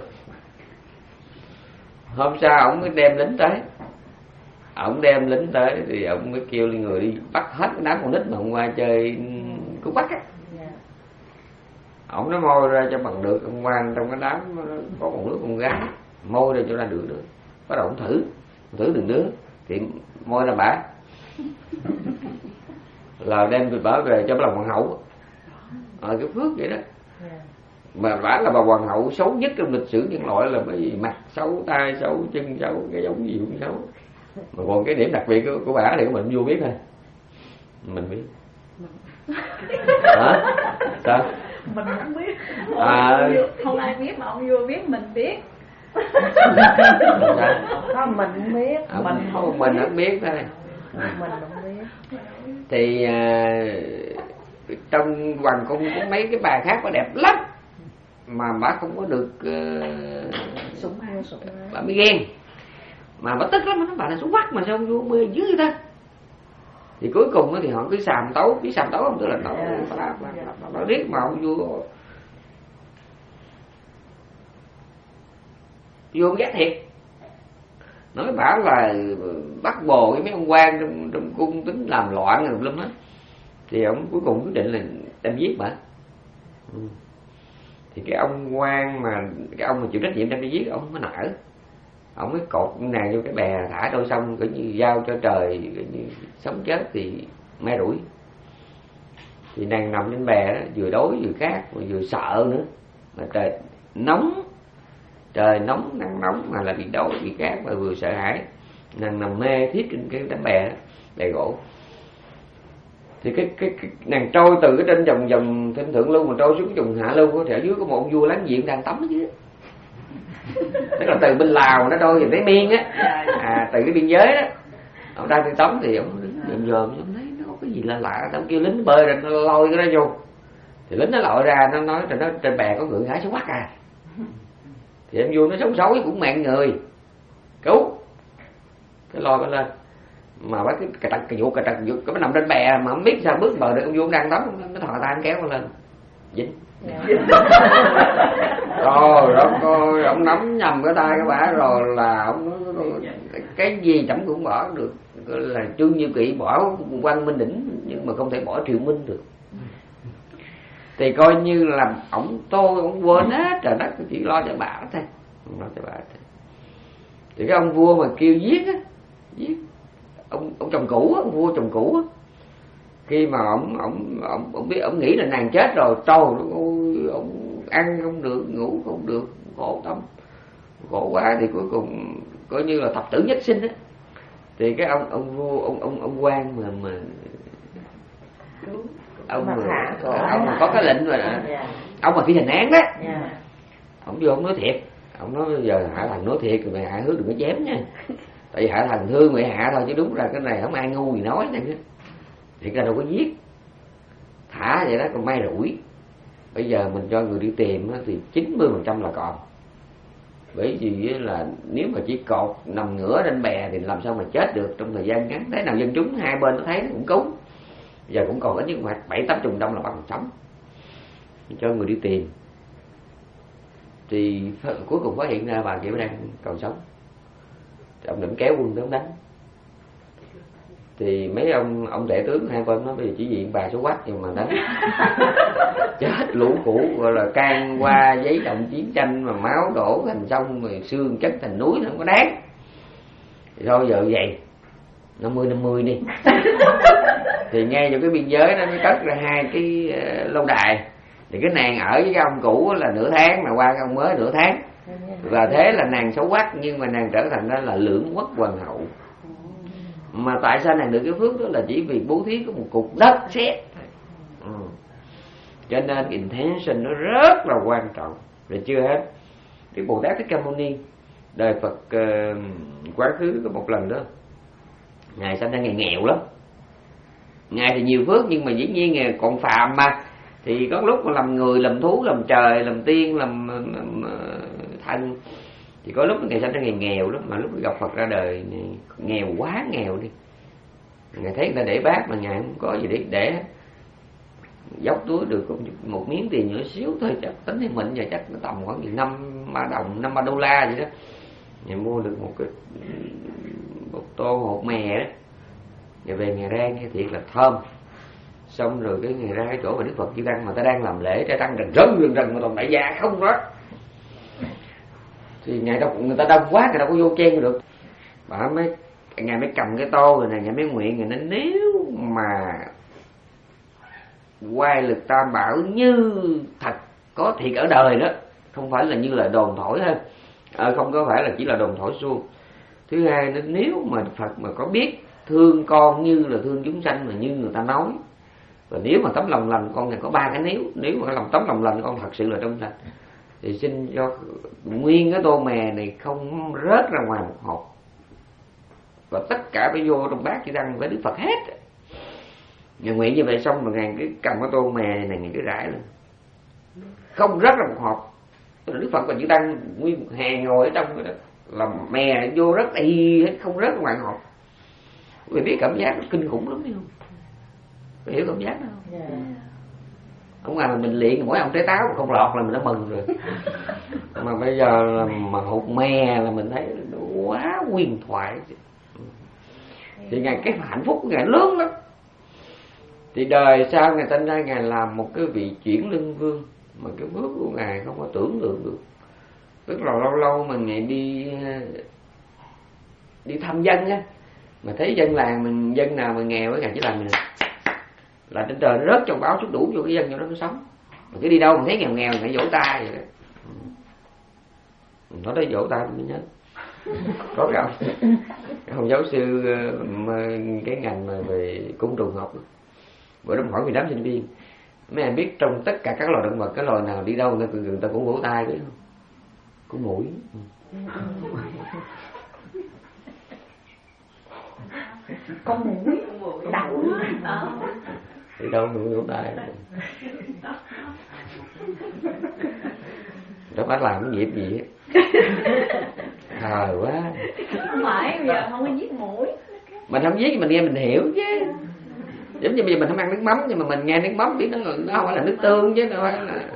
Hôm sau ổng mới đem lính tới, ổng đem lính tới thì ổng mới kêu người đi bắt hết cái đám con nít mà hôm qua chơi cú bắt á. Ổng nó môi ra cho bằng được, hôm qua trong cái đám có một đứa con gái, môi ra cho ra được nữa. Bắt đầu ổng thử, thử từng đứa thì môi ra bả, là đem về bả về cho bà làm hoàng hậu. Ờ cái phước vậy đó. Mà bả là bà hoàng hậu xấu nhất trong lịch sử nhân loại, là bởi vì mặt xấu, tay xấu, chân xấu, cái giống gì cũng xấu. Mà còn cái điểm đặc biệt của, của bả thì mình vua biết thôi, mình biết. Hả? Sao? Mình không biết. À, không ai biết mà ông vua biết, mình biết. Không, mình không biết. À, mình không, mình không biết thôi. Mình không biết. Thì à, trong hoàng cung có mấy cái bà khác có đẹp lắm, mà bà không có được uh, sủng ái, sủng ái. Bà mới ghen, mà bà tức lắm, nó bảo là xuống quắc mà sao vua bê dưới ta. Thì cuối cùng thì họ cứ xàm tấu, biết xàm tấu không, tức là tấu nó riết mà ông vua vua ghét thiệt, nói bảo là bắt bồ với mấy ông quan trong, trong cung tính làm loạn rồi lắm hết. Thì ông cuối cùng quyết định là đem giết mà. Ừ. Thì cái ông quan mà cái ông mà chịu trách nhiệm đem đi giết, ông mới nở, ông mới cột nàng vô cái bè thả trôi sông, coi như giao cho trời, coi như sống chết thì me rủi. Thì nàng nằm trên bè đó, vừa đói vừa khát mà vừa sợ nữa, mà trời nóng, trời nóng nắng nóng mà là bị đói bị khát và vừa sợ hãi. Nàng nằm mê thiết trên cái tấm bè đó, bè gỗ. Thì cái, cái, cái nàng trôi từ cái trên vòng vòng trên thượng lưu mà trôi xuống vùng hạ lưu, thì ở dưới có một ông vua láng giềng đang tắm chứ. Tức là từ bên Lào mà nó trôi về tới Biên á, à, từ cái biên giới đó, ông đang đi tắm thì ông dòm dòm, ông thấy nó có cái gì lạ lạ, ông kêu lính bơi rồi nó lôi cái đó vô. Thì lính nó lội ra, nó nói trên nó trên bè có người ngã xuống quắc à. Thì em vua nó sống sói cũng mạng người, cứu cái lôi cái lên. Mà bắt cái cà trật cà vụ cà trật vụ cái nó nằm trên bè mà không biết sao bước bờ được, ông vua đang tắm nó thò tay kéo nó lên dính. Rồi đó coi ông nắm nhầm cái tay cái bả rồi là ông cái gì chẳng cũng bỏ được, là Trương Như Kỵ bỏ Quan Minh Đỉnh nhưng mà không thể bỏ Triệu Minh được. Thì coi như là ổng tôi ổng quên hết trời đất, chỉ lo cho bả thôi, lo cho bả thôi. Thì cái ông vua mà kêu giết á, giết ông ông chồng cũ á, ông vua chồng cũ á, khi mà ổng ổng ổng ổng biết ổng nghĩ là nàng chết rồi, trời ơi, ổng ăn không được, ngủ không được, khổ tâm, khổ quá. Thì cuối cùng coi như là thập tử nhất sinh á. Thì cái ông ông vua ông ông ông quan mà mà ông mà, ông mà có cái lệnh rồi đó, ông mà khi thành án đó, ông vô ông nói thiệt, ông nói bây giờ Hạ Thần nói thiệt, mày Hạ Hứa đừng có chém nha, tại vì Hạ Thần thương mày Hạ thôi, chứ đúng ra cái này không ai ngu gì nói nha. Thiệt ra đâu có giết, thả vậy đó, còn may rủi. Bây giờ mình cho người đi tìm thì chín mươi phần trăm là còn. Bởi vì là nếu mà chỉ cột nằm ngửa trên bè thì làm sao mà chết được trong thời gian ngắn. Thế nào dân chúng hai bên nó thấy nó cũng cứu. Bây giờ cũng còn ít nhất mà bảy tám chục năm là bằng sống. Cho người đi tìm thì cuối cùng phát hiện ra bà kia đang còn sống. Thì ông định kéo quân tới đánh. Thì mấy ông ông tể tướng hai bên nói bây giờ chỉ diện bà số quách nhưng mà đánh chết lũ cũ, gọi là can qua giấy động chiến tranh mà máu đổ thành sông rồi xương chất thành núi, nó không có đáng. Thì thôi giờ vậy năm mươi năm mươi đi. Thì ngay vào cái biên giới đó mới cất ra hai cái uh, lâu đài. Thì cái nàng ở với cái ông cũ là nửa tháng, mà qua cái ông mới nửa tháng, và thế là nàng xấu quắc nhưng mà nàng trở thành ra là lưỡng quốc hoàng hậu. Mà tại sao nàng được cái phước đó là chỉ vì bố thí có một cục đất sét. Ừ. Cho nên intention nó rất là quan trọng. Rồi chưa hết, cái Bồ Tát Thích Ca Mâu Ni đời Phật uh, quá khứ có một lần đó, ngài sanh ra ngày nghèo lắm. Ngài thì nhiều phước nhưng mà dĩ nhiên ngài còn phàm mà, thì có lúc mà làm người, làm thú, làm trời, làm tiên, làm, làm, làm uh, thần. Thì có lúc ngài sanh ra ngày nghèo lắm, mà lúc gặp Phật ra đời nghèo quá nghèo đi. Ngài thấy người ta để bát mà ngài không có gì để để dốc túi được một miếng tiền nhỏ xíu thôi, chắc tính thì mình giờ chắc nó tầm khoảng năm ba đồng, năm ba đô la vậy đó. Ngài mua được một cái một tô hột mè đó, rồi về ngài rang nghe thiệt là thơm. Xong rồi cái ngài ra cái chỗ mà Đức Phật Chư Tăng mà ta đang làm lễ trai tăng rần rần rần rần mà toàn đại gia không đó. Thì ngài đâu, người ta đông quá, người đâu có vô chen được. Bà mới ngài mới cầm cái tô rồi này, ngài mới nguyện, ngài nói nếu mà quay lực tam bảo như thật có thiệt ở đời đó, không phải là như là đồn thổi ha, à, không có phải là chỉ là đồn thổi suông. Thứ hai nó nếu mà Phật mà có biết thương con như là thương chúng sanh mà như người ta nói, và nếu mà tấm lòng lành con này có ba cái nếu, nếu mà lòng tấm lòng lành con thật sự là trong sanh, thì xin cho nguyên cái tô mè này không rớt ra ngoài một hộp, và tất cả phải vô trong bát chỉ đăng với Đức Phật hết. Ngài nguyện như vậy xong rồi ngài cứ cầm cái tô mè này, ngài cứ rải lên không rớt ra một hộp. Đức Phật và chữ đăng nguyên một hàng ngồi ở trong đó, là mè vô rất y hết, không rớt ra ngoài hộp. Quý vị biết cảm giác kinh khủng lắm, biết không? Quý hiểu cảm giác đó không? Yeah. Ở ngoài mà mình luyện mỗi ông trái táo không lọt là mình đã mừng rồi. Mà bây giờ là mà hụt mè là mình thấy quá huyền thoại. Thì ngài cái hạnh phúc của ngài lớn lắm. Thì đời sau Ngài sinh ra, Ngài làm một cái vị chuyển lưng vương mà cái phước của Ngài không có tưởng tượng được. Tức là lâu lâu mà Ngài đi đi thăm dân á, mà thấy dân làng mình, dân nào mà nghèo với Ngài chỉ làm này nè, là trên trời nó rớt trong báo chút đủ cho cái dân cho nó nó sống. Mà cứ đi đâu mà thấy nghèo nghèo Ngài vỗ tay vậy đó. Nó đó vỗ tay mới nhớ. Có cái ông, ông giáo sư mà cái ngành mà về côn trùng học, bữa đó hỏi mười tám sinh viên, mấy em biết trong tất cả các loài động vật, cái loài nào đi đâu người ta, người ta cũng vỗ tay biết không? Con muỗi. Con muỗi đậu đi đâu cũng vỗ tay. Đó phải làm cái nghiệp gì á. Thời quá. Không phải, bây giờ không có giết muỗi. Mình không giết, mình nghe mình hiểu chứ. Giống như bây giờ mình không ăn nước mắm, nhưng mà mình nghe nước mắm biết nó, nó không phải là nước tương chứ, đâu phải là.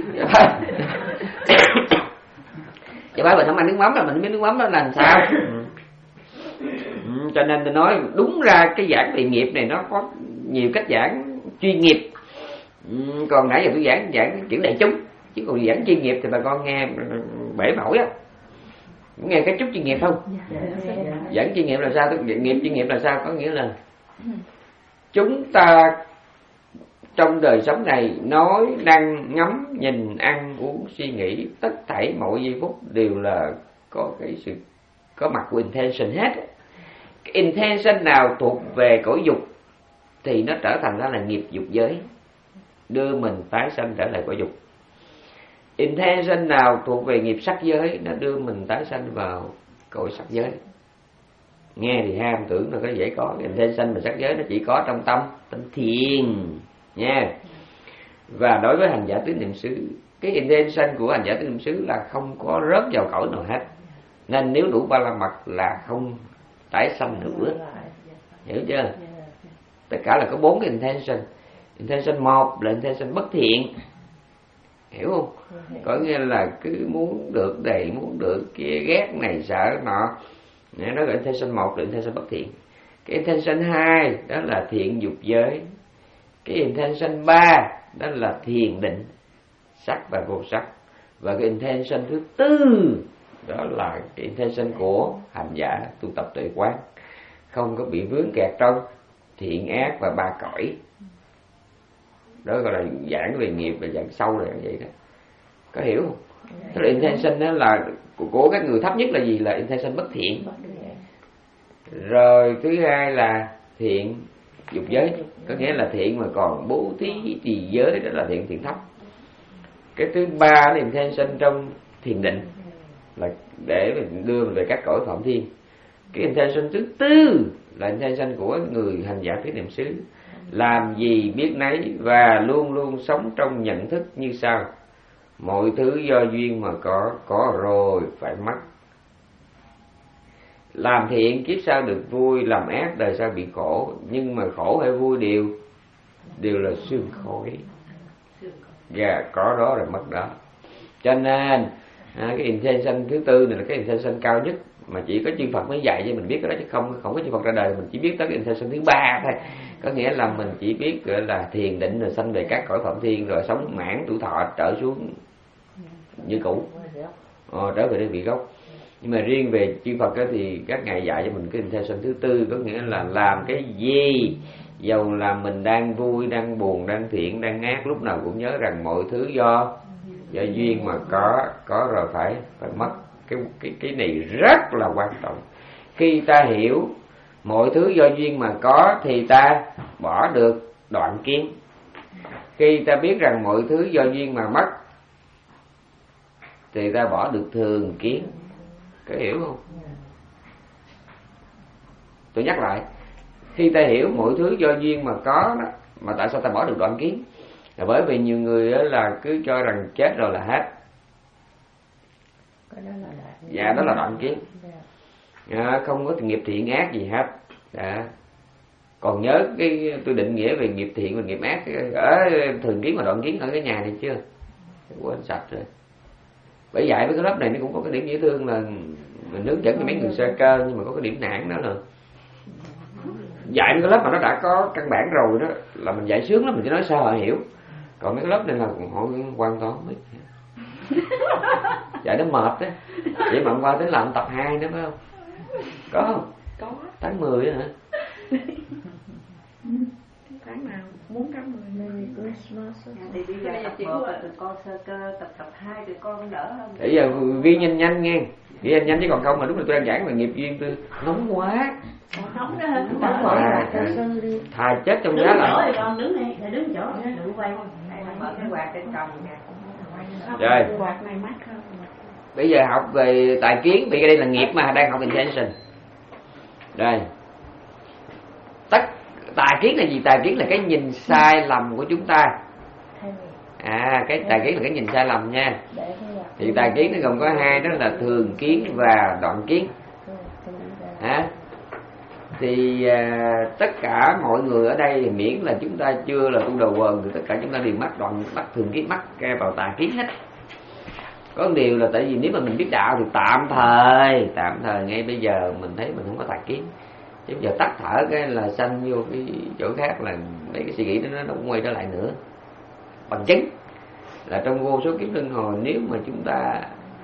Chứ phải mình không ăn nước mắm là mình không biết nước mắm nó làm sao. Ừ, cho nên tôi nói đúng ra cái giảng về nghiệp này nó có nhiều cách giảng chuyên nghiệp. Ừ, còn nãy giờ tôi giảng giảng kiểu đại chúng, chứ còn giảng chuyên nghiệp thì bà con nghe bể mỏi á. Nghe cái chút chuyên nghiệp không? Giảng chuyên nghiệp là sao? Nghiệp chuyên nghiệp là sao? Có nghĩa là chúng ta trong đời sống này nói, năng, ngắm, nhìn, ăn, uống, suy nghĩ, tất thảy mọi giây phút đều là có cái sự có mặt của intention hết. Cái intention nào thuộc về cõi dục thì nó trở thành ra là nghiệp dục giới, đưa mình tái sanh trở lại cõi dục. Intention nào thuộc về nghiệp sắc giới, nó đưa mình tái sanh vào cõi sắc giới. Nghe thì ham tưởng là có dễ có. Intention và sắc giới nó chỉ có trong tâm, tâm thiền nha. Và đối với hành giả tứ niệm xứ, cái intention của hành giả tứ niệm xứ là không có rớt vào cõi nào hết. Nên nếu đủ ba la mật là không tái sanh nữa. Hiểu chưa? Tất cả là có bốn cái intention. Intention một là intention bất thiện. Hiểu không? Có nghĩa là cứ muốn được đầy, muốn được kia, ghét này sợ nọ. Đó là intention một là intention bất thiện. Cái intention hai đó là thiện dục giới. Cái intention ba đó là thiền định, sắc và vô sắc. Và cái intention thứ tư đó là cái intention của hành giả tu tập tuệ quán, không có bị vướng kẹt trong thiện ác và ba cõi. Đó gọi là giảng về nghiệp và giảng sâu là vậy đó. Có hiểu không? Tức là intention đó là của, của các người thấp nhất là gì? Là intention bất thiện. Rồi thứ hai là thiện dục giới, có nghĩa là thiện mà còn bố thí trì giới, đó là thiện thiện thấp. Cái thứ ba là intention trong thiền định, là để mình đưa mình về các cõi phạm thiên. Cái intention thứ tư là intention của người hành giả tứ niệm xứ, làm gì biết nấy và luôn luôn sống trong nhận thức như sau: mọi thứ do duyên mà có, có rồi phải mất. Làm thiện kiếp sau được vui, làm ác đời sau bị khổ. Nhưng mà khổ hay vui đều đều là sương khói. Và có đó rồi mất đó. Cho nên à, cái intention thứ tư này là cái intention cao nhất, mà chỉ có chư Phật mới dạy cho mình biết cái đó, chứ không không có chư Phật ra đời mình chỉ biết tới cái intention thứ ba thôi. Có nghĩa là mình chỉ biết gọi là thiền định rồi sanh về các cõi phạm thiên, rồi sống mãn tuổi thọ trở xuống như cũ, ờ, trở về đơn vị gốc. Nhưng mà riêng về chư Phật đó, thì các ngài dạy cho mình cái intention thứ tư, có nghĩa là làm cái gì dầu là mình đang vui, đang buồn, đang thiện, đang ác, lúc nào cũng nhớ rằng mọi thứ do do duyên mà có, có rồi phải phải mất. Cái cái cái này rất là quan trọng. Khi ta hiểu mọi thứ do duyên mà có thì ta bỏ được đoạn kiến. Khi ta biết rằng mọi thứ do duyên mà mất thì ta bỏ được thường kiến. Có hiểu không? Tôi nhắc lại, khi ta hiểu mọi thứ do duyên mà có đó, mà tại sao ta bỏ được đoạn kiến? Là bởi vì nhiều người là cứ cho rằng chết rồi là hết. Dạ, đó là đoạn kiến. À, không có nghiệp thiện ác gì hết. Dạ. Còn nhớ cái tôi định nghĩa về nghiệp thiện và nghiệp ác ở thường kiến và đoạn kiến ở cái nhà này chưa? Quên sạch rồi. Bởi vậy với cái lớp này nó cũng có cái điểm dễ thương là mình hướng dẫn cho mấy người sơ cơ, nhưng mà có cái điểm nản đó là dạy mấy cái lớp mà nó đã có căn bản rồi đó là mình dạy sướng lắm, mình chỉ nói sao họ hiểu. Còn mấy cái lớp này là họ hoàn toàn biết. Dạy nó mệt đó. Vậy mà hôm qua tới làm tập hai nữa phải không? Có không? Có. Tháng mười hả? Tháng nào? Bốn tháng mười. Merry Christmas. Thì bây giờ tập một là tụi con sơ cơ, tập tập hai tụi con đỡ không? Bây giờ ghi nhanh nhanh nghe. Ghi nhanh nhanh chứ còn không mà lúc này tôi đang giảng về nghiệp duyên tôi nóng quá. Nóng đó hả? Nóng quá. Thà chết trong giá lạnh. Đứng chỗ con đứng đi, để đứng chỗ đừng quay. Mở cái quạt trên trồng nè. Rồi. Quạt này mát không? Bây giờ học về tài kiến, vì đây là nghiệp mà đang học intention. Đây. Tất tài kiến là gì? Tài kiến là cái nhìn sai lầm của chúng ta. À, cái tài kiến là cái nhìn sai lầm nha. Thì tài kiến nó gồm có hai, đó là thường kiến và đoạn kiến. Hả? Thì à, tất cả mọi người ở đây miễn là chúng ta chưa là tu đầu quần thì tất cả chúng ta đều mắc đoạn mắc thường kiến, mắc vào tà kiến hết. Có một điều là tại vì nếu mà mình biết đạo thì tạm thời tạm thời ngay bây giờ mình thấy mình không có tà kiến, chứ giờ tắt thở cái là sanh vô cái chỗ khác là mấy cái suy nghĩ đó nó không quay trở lại nữa. Bằng chứng là trong vô số kiếp luân hồi, nếu mà chúng ta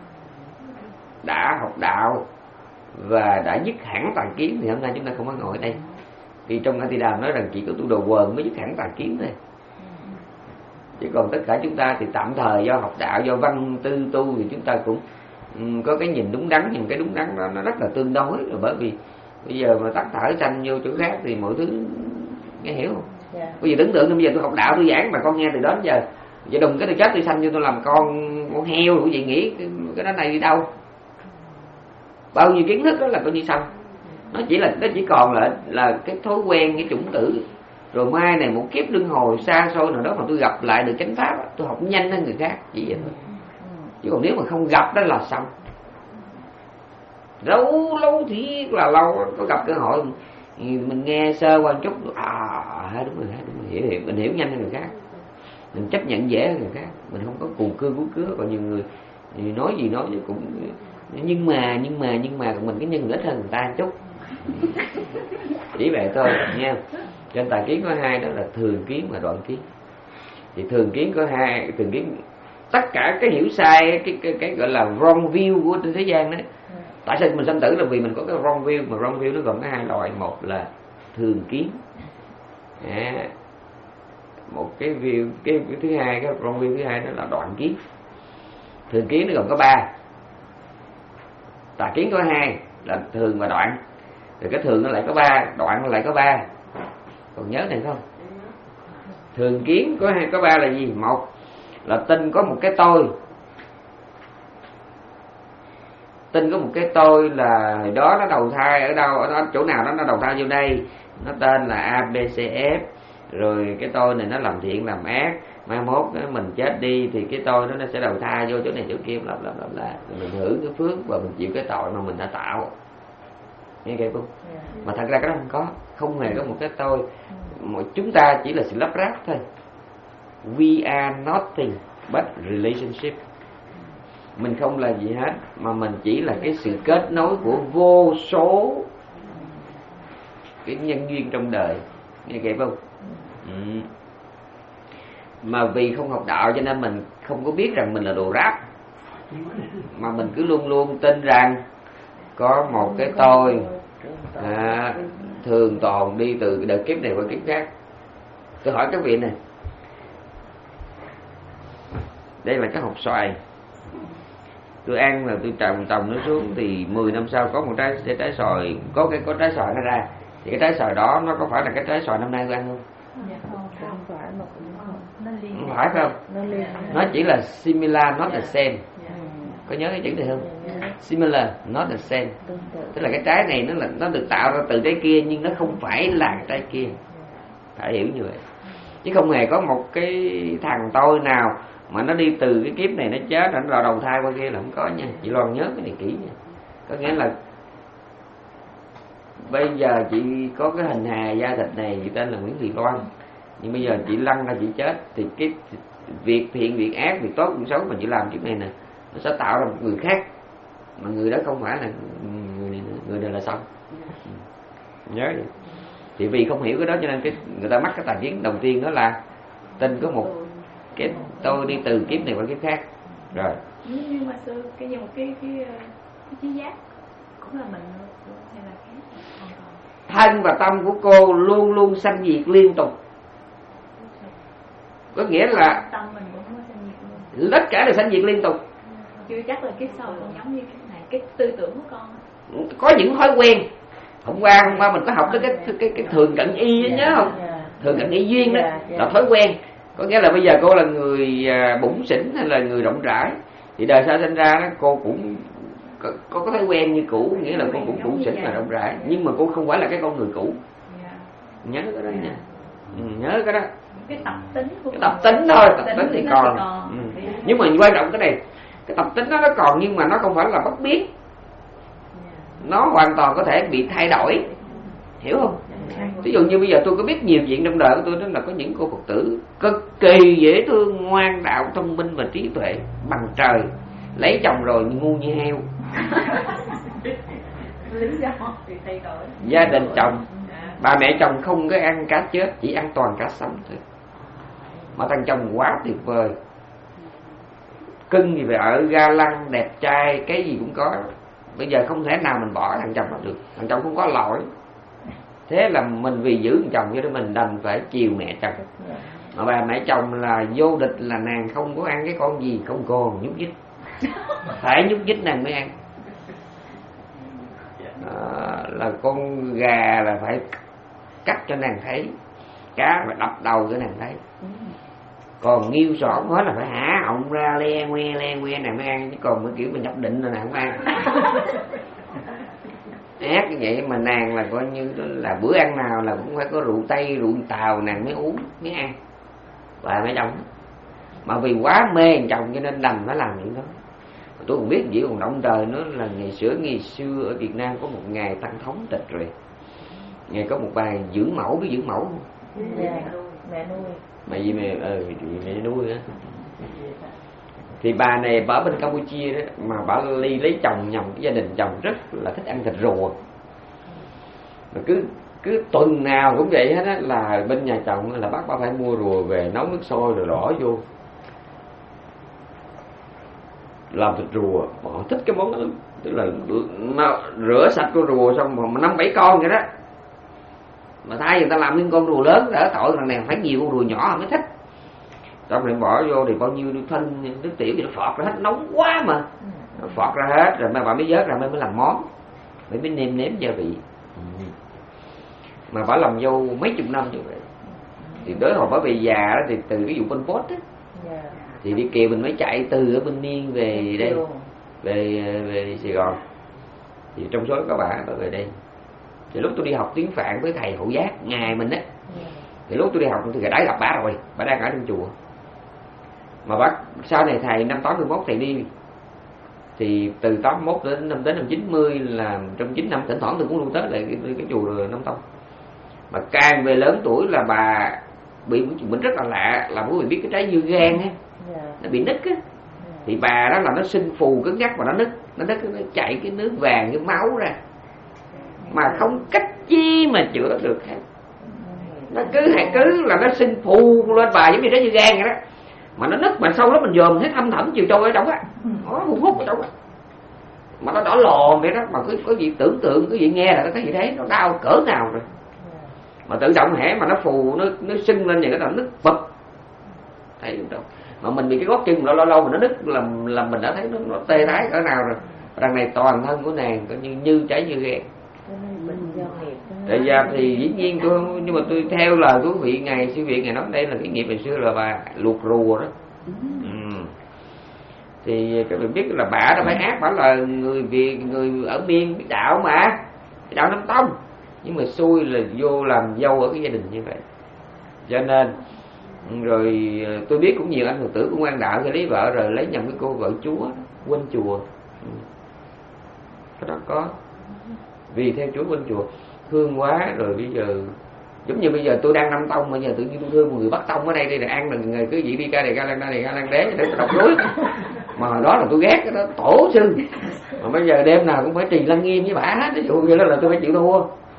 đã học đạo và đã dứt hẳn tà kiến thì hôm nay chúng ta không có ngồi ở đây. Vì trong A Di Đà nói rằng chỉ có tu đầu quần mới dứt hẳn tà kiến thôi. Chứ còn tất cả chúng ta thì tạm thời do học đạo, do văn tư tu thì chúng ta cũng um, có cái nhìn đúng đắn, nhưng cái đúng đắn đó nó rất là tương đối rồi. Bởi vì bây giờ mà tắt thở sanh vô chỗ khác thì mọi thứ nghe hiểu không? Yeah. Bây giờ tưởng tượng bây giờ tôi học đạo tôi giảng mà con nghe từ đó đến giờ, giờ đùng cái tôi chết tôi sanh vô tôi làm con con heo, quý vị nghĩ cái, cái đó này đi đâu? Bao nhiêu kiến thức đó là coi như xong. Nó chỉ là nó chỉ còn là là cái thói quen, cái chủng tử. Rồi mai này một kiếp luân hồi xa xôi nào đó mà tôi gặp lại được chánh pháp, tôi học nhanh hơn người khác, chỉ vậy thôi. Chứ còn nếu mà không gặp đó là xong. Lâu lâu thì là lâu, có gặp cơ hội mình nghe sơ qua chút, à đúng rồi, đúng rồi, hiểu, hiểu mình hiểu nhanh hơn người khác, mình chấp nhận dễ hơn người khác, mình không có cù cưa cú cứa. Còn nhiều người nói gì nói cũng nhưng mà nhưng mà nhưng mà mình cái nhân ít hơn người ta một chút, chỉ vậy thôi nha. Trên tài kiến có hai, đó là thường kiến và đoạn kiến. Thì thường kiến có hai, thường kiến tất cả cái hiểu sai, cái cái, cái gọi là wrong view của trên thế gian đó. Tại sao mình sanh tử là vì mình có cái wrong view, mà wrong view nó gồm có hai loại. Một là thường kiến, à, một cái view, cái, cái thứ hai, cái wrong view thứ hai đó là đoạn kiến. Thường kiến nó gồm có ba, tà kiến có hai là thường và đoạn. Rồi cái thường nó lại có ba, đoạn nó lại có ba. Còn nhớ này không? Thường kiến có hai có ba là gì? Một là tin có một cái tôi, tin có một cái tôi là hồi đó nó đầu thai ở đâu, ở đó chỗ nào đó nó đầu thai vô đây, nó tên là a bê xê ép. Rồi cái tôi này nó làm thiện làm ác, mai mốt mình chết đi thì cái tôi đó nó sẽ đầu thai vô chỗ này chỗ kia, bla bla bla bla. Rồi mình hưởng cái phước và mình chịu cái tội mà mình đã tạo. Nghe kìa không? Mà thật ra cái đó không có, không hề có một cái tôi. Mọi chúng ta chỉ là sự lắp ráp thôi. We are nothing but relationship. Mình không là gì hết, mà mình chỉ là cái sự kết nối của vô số cái nhân duyên trong đời. Nghe kịp không? Ừ. Mà vì không học đạo cho nên mình không có biết rằng mình là đồ ráp, mà mình cứ luôn luôn tin rằng có một cái tôi à, thường tồn đi từ đời kiếp này qua kiếp khác. Tôi hỏi các vị này, đây là cái hột xoài, tôi ăn là tôi trồng trồng nó xuống thì mười năm sau có một trái trái xoài, có cái có trái xoài nó ra, thì cái trái xoài đó nó có phải là cái trái xoài năm nay tôi ăn không? Không phải không? Nó chỉ là similar not the same. Có nhớ cái chữ này không? Similar not the same. Tức là cái trái này nó là nó được tạo ra từ trái kia, nhưng nó không phải là cái trái kia. Phải hiểu như vậy. Chứ không hề có một cái thằng tôi nào mà nó đi từ cái kiếp này nó chết rồi nó đầu thai qua kia là không có nha. Chị Loan nhớ cái này kỹ nha. Có nghĩa là bây giờ chị có cái hình hài da thịt này, chị tên là Nguyễn Thị Loan, nhưng bây giờ chị lăn ra chị chết thì cái việc thiện, việc ác, việc tốt, việc xấu mà chị làm kiếp này nè, nó sẽ tạo ra một người khác, mà người đó không phải là người này, người này là xong. Nhớ đi. Thì vì không hiểu cái đó cho nên cái người ta mắc cái tà kiến đầu tiên đó là tin có một cái tôi đi từ kiếp này qua kiếp khác. Rồi. Nhưng mà sư cái gì một cái cái cái trí giác cũng là mình hay là khác? Thân và tâm của cô luôn luôn sanh diệt liên tục. Có nghĩa là tâm mình cũng có sanh diệt luôn. tất cả đều sanh diệt liên tục. Chưa chắc là kiếp sau còn giống như cái này, cái tư tưởng của con. Có những thói quen. Hôm qua hôm qua mình có học tới cái cái cái, cái thường cận y đó, nhớ không? Thường cận y duyên đó là thói quen. Có nghĩa là bây giờ cô là người bủn xỉn hay là người rộng rãi, thì đời sau sinh ra đó cô cũng có, có thói quen như cũ, nghĩa là cô cũng bủn xỉn và rộng rãi, nhưng mà cô không phải là cái con người cũ. Nhớ cái đó nha. Ừ, nhớ cái đó. Cái tập tính của cái tập tính thôi, tập tính thì còn. Ừ. Nhưng mà quan trọng cái này, cái tập tính đó nó còn nhưng mà nó không phải là bất biến. Nó hoàn toàn có thể bị thay đổi. Hiểu không? Ví dụ như bây giờ tôi có biết nhiều chuyện trong đời của tôi, đó là có những cô Phật tử cực kỳ dễ thương, ngoan đạo, thông minh và trí tuệ bằng trời, lấy chồng rồi ngu như heo. Lý do thì thay đổi. Gia đình chồng, bà mẹ chồng không có ăn cá chết, chỉ ăn toàn cá sống thôi. Mà thằng chồng quá tuyệt vời, cưng gì phải ở, ga lăng, đẹp trai, cái gì cũng có. Bây giờ không thể nào mình bỏ thằng chồng mà được, thằng chồng không có lỗi. Thế là mình vì giữ thằng chồng cho nên mình đành phải chiều mẹ chồng. Mà bà mẹ chồng là vô địch, là nàng không có ăn cái con gì không còn nhúc nhích, phải nhúc nhích nàng mới ăn. À, là con gà là phải cắt cho nàng thấy, cá phải đập đầu cho nàng thấy. Còn nghiêu sỏn hết là phải hả họng ra le ngoe le ngoe nàng mới ăn, chứ còn cái kiểu mình nhập định là nàng không ăn. Ác như vậy mà nàng là coi như là bữa ăn nào là cũng phải có rượu Tây, rượu Tàu nàng mới uống, mới ăn. Và mấy chồng mà vì quá mê chồng cho nên đành phải làm những đó. Tôi cũng biết chỉ còn động đời nữa là ngày xưa ngày xưa ở Việt Nam có một ngày Tăng Thống tịch rồi. Ngày có một bài dưỡng mẫu, biết dưỡng mẫu không? Dạ, mẹ nuôi. Mẹ gì mẹ ờ mẹ nuôi á. Thì bà này bà ở bên Campuchia đó, mà bà ly lấy chồng nhầm cái gia đình chồng rất là thích ăn thịt rùa. Mà cứ cứ tuần nào cũng vậy hết á, là bên nhà chồng là bắt bà phải mua rùa về nấu nước sôi rồi đổ vô làm thịt rùa. Họ thích cái món đó, tức là nó rửa sạch con rùa xong mà năm bảy con vậy đó, mà thay người ta làm những con rùa lớn đỡ tội, thằng này phải nhiều con rùa nhỏ mới thích. Xong rồi bỏ vô thì bao nhiêu nước phân nước tiểu thì nó phọt ra hết, nóng quá mà nó phọt ra hết rồi mà bà mới vớt ra mới mới làm món, mới mới nêm nếm gia vị. Mà bà làm dâu mấy chục năm như vậy. Thì tới hồi bà về già đó, thì từ cái vụ Pol Pot á, thì đi Kiều mình mới chạy từ ở bên Miên về đây, về về Sài Gòn. Thì trong số các bạn bà về đây. Thì lúc tôi đi học tiếng Phạn với thầy Hậu Giác ngài mình á, thì lúc tôi đi học thì đã gặp bà rồi, bà đang ở trong chùa. Mà bác sau này thầy năm tám mươi mốt thầy đi, thì từ tám mươi mốt đến năm đến năm chín mươi là trong chín năm thỉnh thoảng tôi cũng lưu tới lại cái, cái chùa Nam Tông. Mà càng về lớn tuổi là bà bị một bệnh rất là lạ, là quý vị biết cái trái dưa gan á, nó bị nứt á, thì bà đó là nó sưng phù cứng nhắc và nó nứt, nó nứt nó chảy cái nước vàng cái máu ra, mà không cách chi mà chữa được hết. Nó cứ hay cứ là nó sưng phù lên bà giống như trái dưa gan vậy đó, mà nó nứt mà sâu lắm, mình dòm thấy thâm thẳm chiều trôi ở trong á, nó hút hút ở trong á, mà nó đỏ lò vậy đó, mà cứ có gì tưởng tượng, có gì nghe là nó thấy gì thế, nó đau cỡ nào rồi. Mà tự động hễ mà nó phù, nó nó sưng lên vậy cái là nứt bập, thấy không? Mà mình bị cái gót chân lâu lâu lâu mà nó nứt làm làm mình đã thấy nó, nó tê tái cỡ nào rồi. Đằng này toàn thân của nàng coi như như trái dưa gan. Tại ra thì dĩ nhiên tôi, nhưng mà tôi theo lời của vị ngài sư viện, ngài nói đây là cái nghiệp ngày xưa là bà luộc rùa đó. Ừ. Thì các bạn biết là bà đã phải ác, bà là người Việt, người ở Miên biết đạo mà, đạo Nam Tông, nhưng mà xui là vô làm dâu ở cái gia đình như vậy. Cho nên rồi tôi biết cũng nhiều anh Phật tử của ngoan đạo khi lấy vợ rồi lấy nhầm cái cô vợ chúa, quên chùa. Cái đó có, vì theo chúa quên chùa thương quá rồi. Bây giờ giống như bây giờ tôi đang Nam Tông, bây giờ tự nhiên tôi thương một người Bắc Tông ở đây đây là ăn là người cứ vị đi ca đề ca lan đa đề ca lan đế để tôi đọc núi. Mà hồi đó là tôi ghét cái đó tổ sư, mà bây giờ đêm nào cũng phải trì lăng nghiêm với bả hết, ví dụ như đó là tôi phải chịu thua.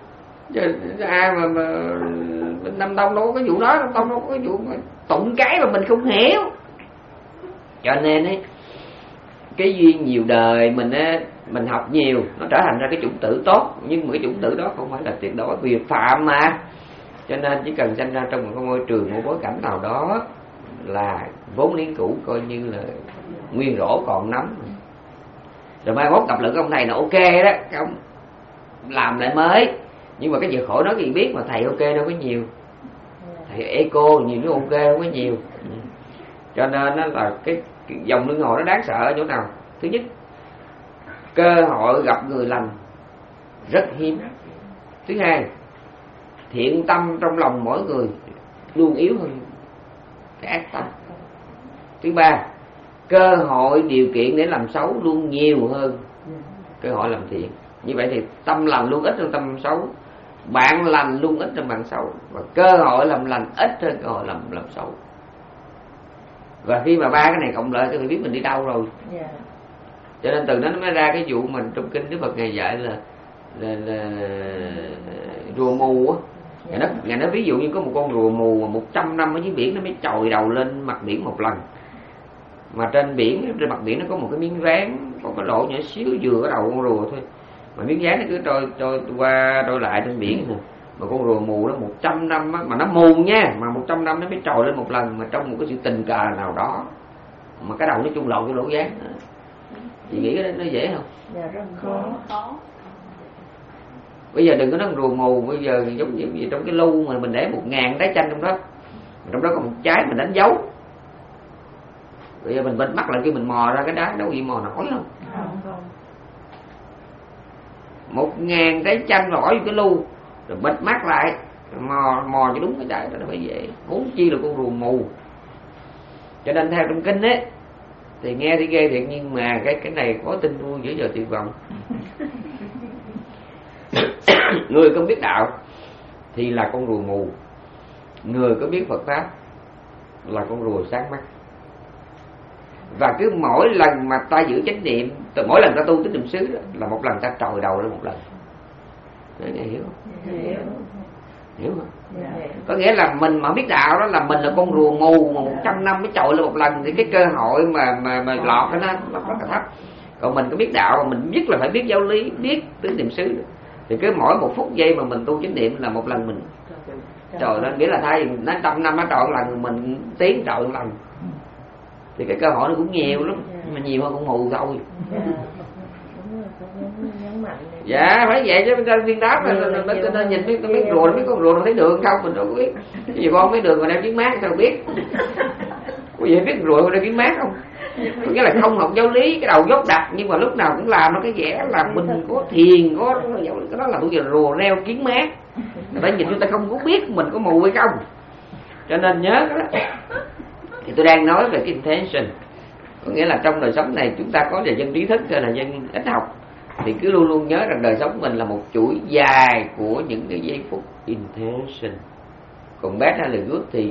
chứ ai mà, mà Nam Tông đâu có cái vụ đó, Nam Tông đâu có cái vụ mà tụng cái mà mình không hiểu. Cho nên ấy, cái duyên nhiều đời mình á, mình học nhiều nó trở thành ra cái chủng tử tốt, nhưng mà cái chủng tử đó không phải là tuyệt đối, vì phạm mà. Cho nên chỉ cần sinh ra trong một cái môi trường, một bối cảnh nào đó là vốn liếng cũ coi như là nguyên rổ còn nắm, rồi mai mốt gặp lực ông này là ok đó, ông làm lại mới. Nhưng mà cái việc khổ nói gì biết mà thầy ok đâu có nhiều, thầy eco nhiều nó ok đâu có nhiều. Cho nên đó là cái, cái dòng luân hồi nó đáng sợ ở chỗ nào? Thứ nhất, cơ hội gặp người lành rất hiếm. Thứ hai, thiện tâm trong lòng mỗi người luôn yếu hơn cái ác tâm. Thứ ba, cơ hội điều kiện để làm xấu luôn nhiều hơn cơ hội làm thiện. Như vậy thì tâm lành luôn ít hơn tâm xấu, bạn lành luôn ít hơn bạn xấu, và cơ hội làm lành ít hơn cơ hội làm làm xấu. Và khi mà ba cái này cộng lại thì mình biết mình đi đâu rồi. Yeah. Cho nên từ đó nó mới ra cái vụ mình trong kinh Đức Phật ngày dạy là là, là rùa mù á. Ngày nó, ngày nó ví dụ như có một con rùa mù mà một trăm năm ở dưới biển nó mới chồi đầu lên mặt biển một lần. Mà trên biển, trên mặt biển nó có một cái miếng ván, có cái lỗ nhỏ xíu vừa cái đầu con rùa thôi. Mà miếng ván nó cứ trôi trôi qua trôi lại trên biển nè. Mà con rùa mù đó một trăm năm á, mà nó mù nha, mà một trăm năm nó mới trồi lên một lần, mà trong một cái sự tình cờ nào đó mà cái đầu nó chung lộn cái lỗ ván. Chị nghĩ cái đó nó dễ không? Dạ rất khó. khó. Bây giờ đừng có nói rùa mù, bây giờ giống như trong cái lu mà mình để một ngàn trái chanh trong đó, trong đó còn một trái mình đánh dấu. Bây giờ mình bịt mắt lại khi mình mò ra cái đá đâu gì mò nổi không? Không, không. Một ngàn trái chanh rồi bỏ vô cái lu, rồi bịt mắt lại, mò mò cho đúng cái trái đó nó mới dễ. Huống chi là con rùa mù. Cho nên theo trong kinh ấy, thì nghe thì ghê thiệt, nhưng mà cái cái này có tin vui dễ giờ tuyệt vọng. Người không biết đạo thì là con rùa mù, người có biết Phật pháp là con rùa sáng mắt. Và cứ mỗi lần mà ta giữ chánh niệm, mỗi lần ta tu tứ niệm xứ là một lần ta trồi đầu lên một lần. Đấy, nghe hiểu không? Hiểu. Hiểu không? Dạ. Có nghĩa là mình mà biết đạo đó là mình là con rùa mù mà một trăm năm mới trồi lên một lần, thì cái cơ hội mà mà mà lọt cái nó nó rất là thấp. Còn mình có biết đạo mà mình biết là phải biết giáo lý, biết tứ niệm xứ, thì cứ mỗi một phút giây mà mình tu chánh niệm là một lần mình trồi lên, nghĩa là thay nó trăm năm nó trồi một lần, mình tiến trồi một lần, thì cái cơ hội nó cũng nhiều lắm, nhưng mà nhiều hơn con mù thôi. Dạ phải vậy chứ, trên viên đáp nó nhìn mấy mấy rùa, mấy con rùa nó thấy đường không, mình đâu có biết. Cái gì con mấy đường mà đeo kiến mát sao biết? Có gì biết rùa đeo kiến mát không? Có nghĩa là không học giáo lý, cái đầu dốc đặt, nhưng mà lúc nào cũng làm nó cái vẻ là mình có thiền, có cái đó là bây giờ rùa đeo kiến mát. Người ta nhìn chúng ta không có biết mình có mù hay không. Cho nên nhớ cái đó. Thì tôi đang nói về cái intention, có nghĩa là trong đời sống này chúng ta có là dân trí thức hay là dân ít học, thì cứ luôn luôn nhớ rằng đời sống mình là một chuỗi dài của những cái giây phút intention. Còn bad hay là good thì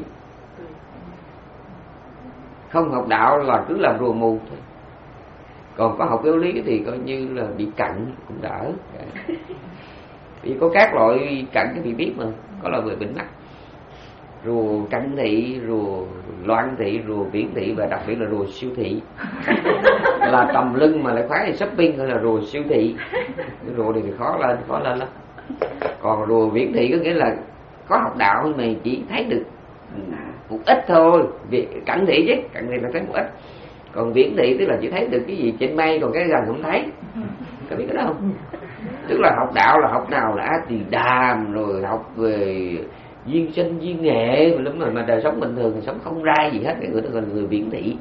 không học đạo là cứ làm rùa mù thôi. Còn có học giáo lý thì coi như là bị cận cũng đỡ. Vì có các loại cận cái bị biết mà, có là về bệnh mắt, rùa cận thị, rùa loạn thị, rùa viễn thị, và đặc biệt là rùa siêu thị. Là tầm lưng mà lại khoái thì shopping hay là rùa siêu thị. Cái rùa này thì khó lên, khó lên lắm. Còn rùa viễn thị có nghĩa là có học đạo nhưng mà chỉ thấy được một ít thôi. Cận thị chứ, cận thị là thấy một ít. Còn viễn thị tức là chỉ thấy được cái gì trên mây, còn cái gần không thấy. Có biết cái đó không? Tức là học đạo là học nào là tỳ đàm, rồi học về duyên sinh duyên nghệ, mà, mà, mà đời sống bình thường sống không ra gì hết, cái người đó gọi là người viễn thị.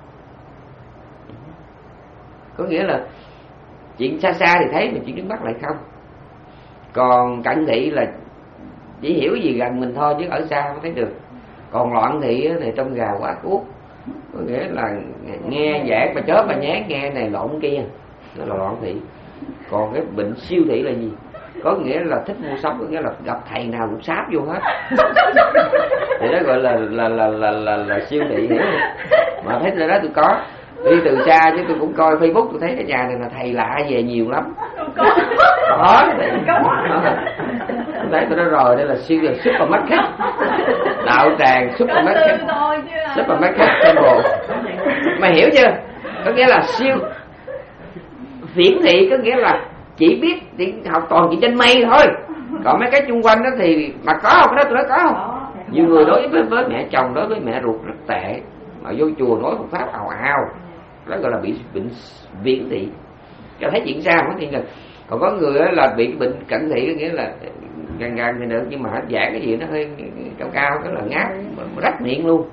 Có nghĩa là chuyện xa xa thì thấy, mà chuyện trước mắt lại không. Còn cận thị là chỉ hiểu cái gì gần mình thôi, chứ ở xa không thấy được. Còn loạn thị thì trong gà quá cuốc, có nghĩa là nghe giảng mà chớp mà nhát nghe này lộn kia, đó là loạn thị. Còn cái bệnh siêu thị là gì? Có nghĩa là thích mua sắm, có nghĩa là gặp thầy nào cũng sáp vô hết. Thì đó gọi là là là là là, là siêu thị, hiểu không? Mà thấy nơi đó tôi có đi từ xa, chứ tôi cũng coi Facebook, tôi thấy cái nhà này là thầy lạ về nhiều lắm. Có, có. thấy tôi nói rồi, đây là siêu là supermarket, đạo tràng supermarket, supermarket temple. Mày hiểu chưa? Có nghĩa là siêu viễn thị, có nghĩa là chỉ biết học toàn chỉ trên mây thôi, còn mấy cái chung quanh đó thì mà có không? Cái đó tôi nói có không? Nhiều người đối với, với mẹ chồng, đối với mẹ ruột rất tệ, mà vô chùa nói Phật pháp ào ào, đó gọi là bị bệnh viễn thị. Cho thấy chuyện sao không? Thì còn có người là bị bệnh cận thị, có nghĩa là gần gần thì được, nhưng mà hết giảng cái gì nó hơi cao cao, cái là ngáp rách miệng luôn,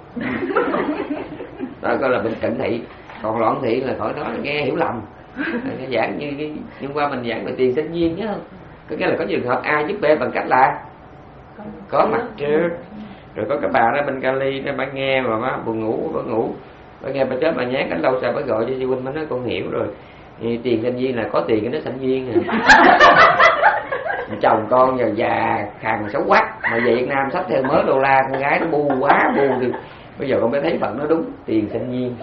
đó gọi là bệnh cận thị. Còn loạn thị là khỏi nói, nghe hiểu lầm. Cái giảng như cái hôm qua mình giảng về tiền sinh viên nhớ không? Có nghĩa là có trường hợp A giúp B bằng cách là có mặt trước. Rồi có cái bà đó bên Cali đó, bà nghe mà má buồn ngủ, bà ngủ, bà nghe bà chết bà nhát cái lâu sau bà gọi cho chị Huynh, bà nói con hiểu rồi, thì tiền sinh viên là có tiền cái nó sinh viên à. Chồng con giờ già khàn xấu quắc, mà về Việt Nam xách theo mớ đô la, con gái nó bu quá bu thì bây giờ con mới thấy Phật nó đúng, tiền sinh viên.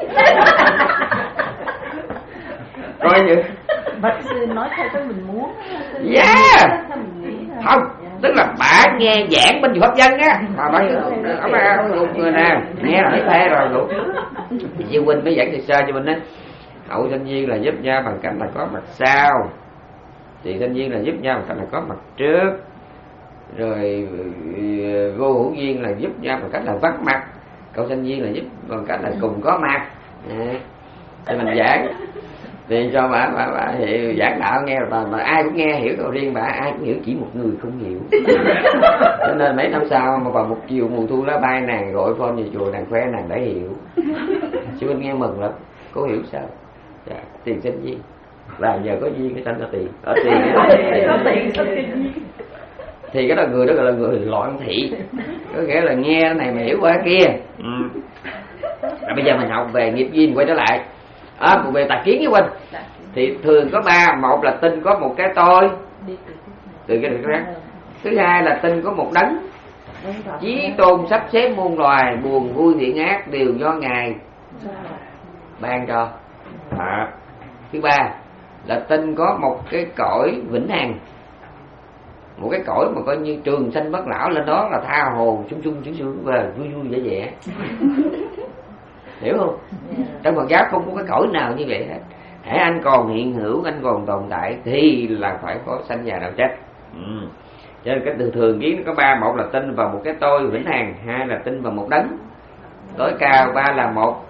Coi như bác sư nói theo cái mình muốn. Yeah. Không, tức là bà nghe giảng bên chùa Pháp Dân á, mà bà ông bà người nè nghe là thấy phê rồi đủ. Thì Diêu Huynh mới giảng sơ sơ cho mình á. Hậu sinh viên là giúp nhau bằng cách là có mặt sau, tiền sinh viên là giúp nhau bằng cách là có mặt trước, rồi vô hữu viên là giúp nhau bằng cách là vắng mặt, cậu sinh viên là giúp bằng cách là cùng có mặt. Thì mình giảng thì cho bà, bà, bà hiểu giảng đạo nghe rồi, mà ai cũng nghe hiểu, còn riêng bà ai cũng hiểu, chỉ một người không hiểu. Cho nên mấy năm sau mà vào một chiều mùa thu lá bay, nàng gọi phone về chùa, nàng khoe nàng đã hiểu. Sư Huynh nghe mừng lắm, cô hiểu sao? Dạ, tiền sinh viên là nhờ có duyên cái sanh ra tiền, ở tiền có tiền thì cái đó người đó gọi là người loạn thị, có nghĩa là nghe cái này mà hiểu qua kia. Ừ. Rồi bây giờ mình học về nghiệp duyên, quay trở lại à, về tà kiến với Huynh thì thường có ba: một là tin có một cái tôi từ cái được khác, thứ hai là tin có một đấng chí tôn sắp xếp muôn loài, buồn vui thiện ác đều do Ngài ban cho. À, thứ ba là tin có một cái cõi vĩnh hằng, một cái cõi mà coi như trường sanh bất lão, lên đó là tha hồ sung sung sướng sướng và vui vui vẻ vẻ. Hiểu không? Trong Phật giáo không có cái cõi nào như vậy hết. Hễ anh còn hiện hữu, anh còn tồn tại thì là phải có sanh già đạo chết. Ừ. Cho nên cái từ thường kiến nó có ba: một là tin vào một cái tôi vĩnh hằng, hai là tin vào một đấng tối cao, ba là một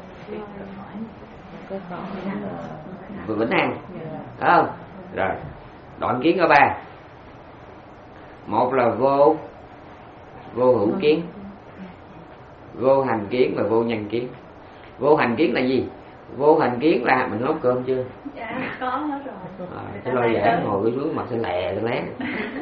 vĩnh hằng. Phải không? Rồi đoạn kiến có ba: một là vô vô hữu kiến, vô hành kiến và vô nhân kiến. Vô hành kiến là gì? Vô hành kiến là mình nấu cơm chưa? Dạ có hết rồi. À, cái lo giảng ngồi cái xuống mặt xanh lè xanh lét.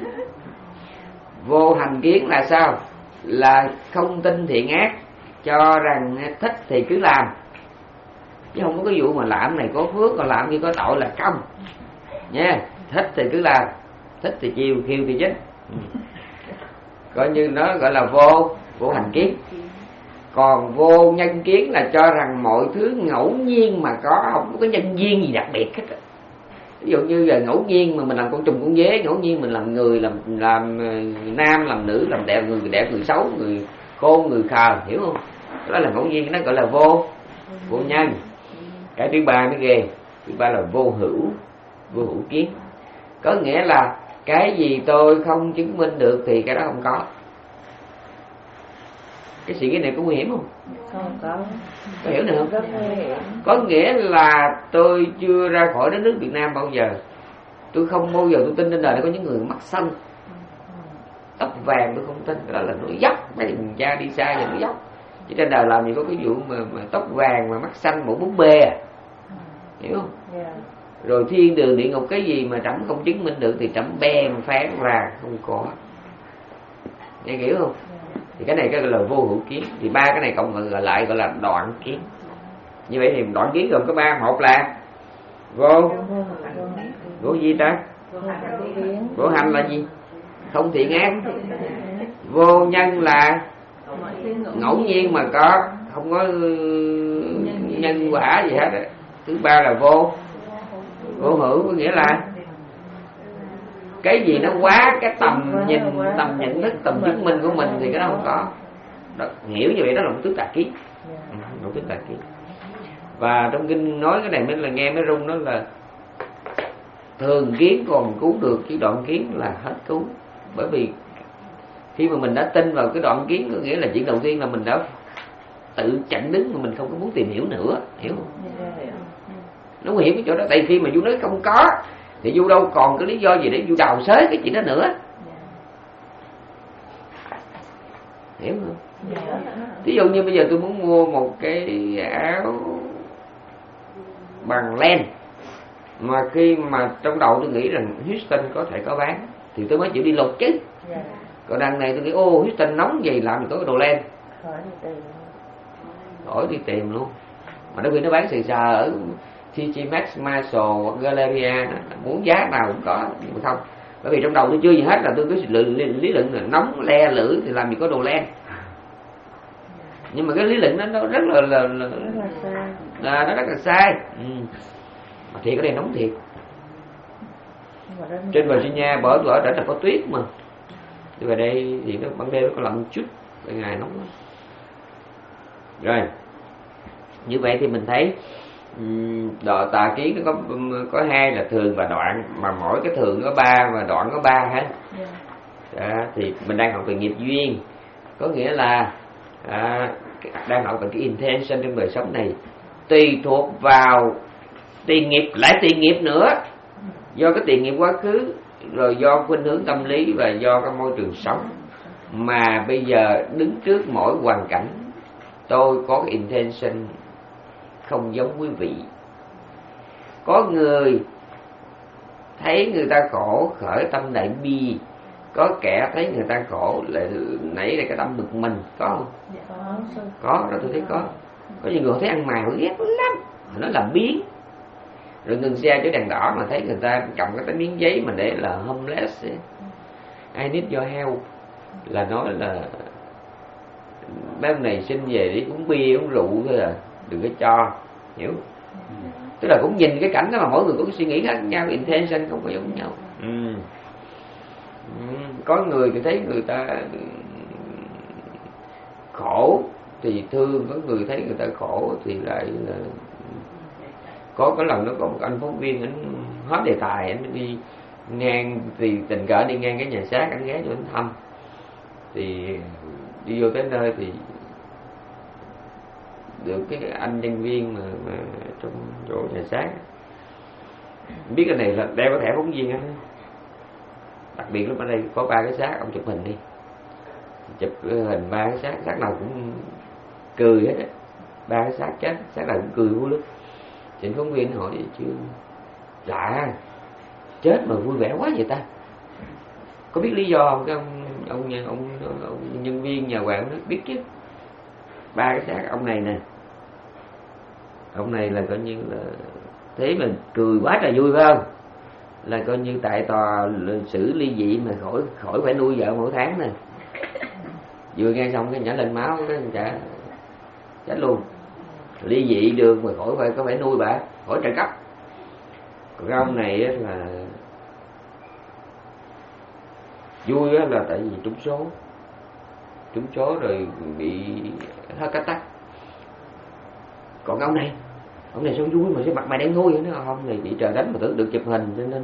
Vô hành kiến là sao? Là không tin thiện ác, cho rằng thích thì cứ làm, chứ không có cái vụ mà làm này có phước, còn làm như có tội là công nha. Thích thì cứ làm, thích thì chiều, khiêu thì chết. Coi như nó gọi là vô vô hành kiến. Còn vô nhân kiến là cho rằng mọi thứ ngẫu nhiên mà có, không có cái nhân duyên gì đặc biệt hết. Ví dụ như là ngẫu nhiên mà mình làm con trùng con dế, ngẫu nhiên mình làm người, làm làm nam, làm nữ, làm đẹp, người đẹp, người xấu, người khôn, người khờ, hiểu không? Đó là ngẫu nhiên, nó gọi là vô vô nhân. Cái thứ ba mới ghê, thứ ba là vô hữu vô hữu kiến. Có nghĩa là cái gì tôi không chứng minh được thì cái đó không có. Cái suy nghĩ này có nguy hiểm không? Không có. Có hiểu được không? Rất nguy hiểm. Có nghĩa là tôi chưa ra khỏi đất nước Việt Nam bao giờ, tôi không bao giờ tôi tin trên đời này có những người mắt xanh tóc vàng, tôi không tin. Cái đó là nói dốc, mấy mình cha đi xa rồi nói dốc. Chứ trên đời làm gì có cái vụ mà, mà tóc vàng mà mắt xanh mũ búp bê à, hiểu không? Yeah. Rồi thiên đường địa ngục cái gì mà trẫm không chứng minh được thì trẫm bèn phán là không có. Nghe hiểu không? Thì cái này cái gọi là vô hữu kiến. Thì ba cái này cộng gọi lại gọi là đoạn kiến. Như vậy thì đoạn kiến gồm có ba: một là vô vô gì ta? Vô hành là gì? Không thiện ác. Vô nhân là ngẫu nhiên mà có, không có nhân quả gì hết. Thứ ba là vô vô hữu, có nghĩa là Cái gì nó quá cái tầm nhìn, tầm nhận thức, tầm chứng minh của mình thì cái đó không có. Đó, hiểu như vậy đó là một tướng tà kiến. Một tướng tà kiến. Và trong kinh nói cái này mới là nghe mới rung, đó là thường kiến còn cứu được, chứ đoạn kiến là hết cứu. Bởi vì khi mà mình đã tin vào cái đoạn kiến, có nghĩa là chuyện đầu tiên là mình đã tự chặn đứng mà mình không có muốn tìm hiểu nữa, hiểu không? Nó nguy hiểm cái chỗ đó. Tại khi mà Du nói không có thì Du đâu còn cái lý do gì để Du đào xới cái chuyện đó nữa, hiểu không? Ví dụ như bây giờ tôi muốn mua một cái áo bằng len, mà khi mà trong đầu tôi nghĩ rằng Houston có thể có bán thì tôi mới chịu đi lục chứ. Còn đằng này tôi nghĩ ô Houston nóng gì làm gì có cái đồ len, khỏi đi tìm luôn. Mà nó khi nó bán xì xà ở tê giê Maxx, Marshall hoặc Galleria, muốn giá nào cũng có, nhưng mà không. Bởi vì trong đầu tôi chưa gì hết là tôi cứ lý, lý, lý luận là nóng le lưỡi thì làm gì có đồ len. Nhưng mà cái lý luận đó nó rất là là, là, là nó rất là sai. Ừ. Mà thiệt cái này nóng thiệt. Trên Virginia bởi tôi ở đó là có tuyết mà. Thì về đây thì nó ban đêm nó có lạnh chút, ban ngày nóng lắm. Rồi. Như vậy thì mình thấy Độ tà kiến nó có có hai là thường và đoạn, mà mỗi cái thường có ba và đoạn có ba hết. Đó, thì mình đang học về nghiệp duyên, có nghĩa là à, đang học về cái intention trong đời sống này, tùy thuộc vào tiền nghiệp, lại tiền nghiệp nữa, do cái tiền nghiệp quá khứ, rồi do khuynh hướng tâm lý và do cái môi trường sống, mà bây giờ đứng trước mỗi hoàn cảnh tôi có cái intention không giống quý vị. Có người thấy người ta khổ khởi tâm đại bi, có kẻ thấy người ta khổ lại nảy ra cái tâm bực mình, có không? Có, đó tôi thấy có. Có nhiều người thấy ăn mày họ ghét lắm, nó làm biến. Rồi ngừng xe chỗ đèn đỏ mà thấy người ta cầm cái tấm miếng giấy mà để là homeless, I need your help, là nói là bác này xin về đi uống bia uống rượu thôi à, đừng có cho, hiểu? Tức là cũng nhìn cái cảnh đó mà mỗi người có cái suy nghĩ khác nhau, intention không có giống nhau. Ừ. Ừ. Có người thì thấy người ta khổ thì thương, có người thấy người ta khổ thì lại là... Có cái lần đó có một anh phóng viên, anh hết đề tài, anh đi ngang thì tình cờ đi ngang cái nhà xác, anh ghé cho anh thăm. Thì đi vô tới nơi thì được cái anh nhân viên mà, mà trong chỗ nhà xác biết cái này là đeo cái thẻ phóng viên á, đặc biệt lúc ở đây có ba cái xác, ông chụp hình đi, chụp hình ba cái xác, xác nào cũng cười hết á, ba cái xác chết, xác nào cũng cười vui lắm. Chính phóng viên hỏi chứ lạ, chết mà vui vẻ quá vậy ta, có biết lý do không? Cái ông ông ông, ông, ông nhân viên nhà quản nó biết chứ, ba cái xác ông này nè, ông này là coi như là thế mà cười quá trời vui phải không, là coi như tại tòa xử ly dị mà khỏi khỏi phải nuôi vợ mỗi tháng nè, vừa nghe xong cái nhảy lên máu cái chả chết luôn, ly dị được mà khỏi phải có phải nuôi bà, khỏi trợ cấp. Còn cái ông này là vui là tại vì trúng số, trúng số rồi bị hết cắt tắc. Còn ông này, ông này sao vui mà sao mặt mày đen thui vậy? Nó ông này bị trời đánh mà tưởng được chụp hình cho nên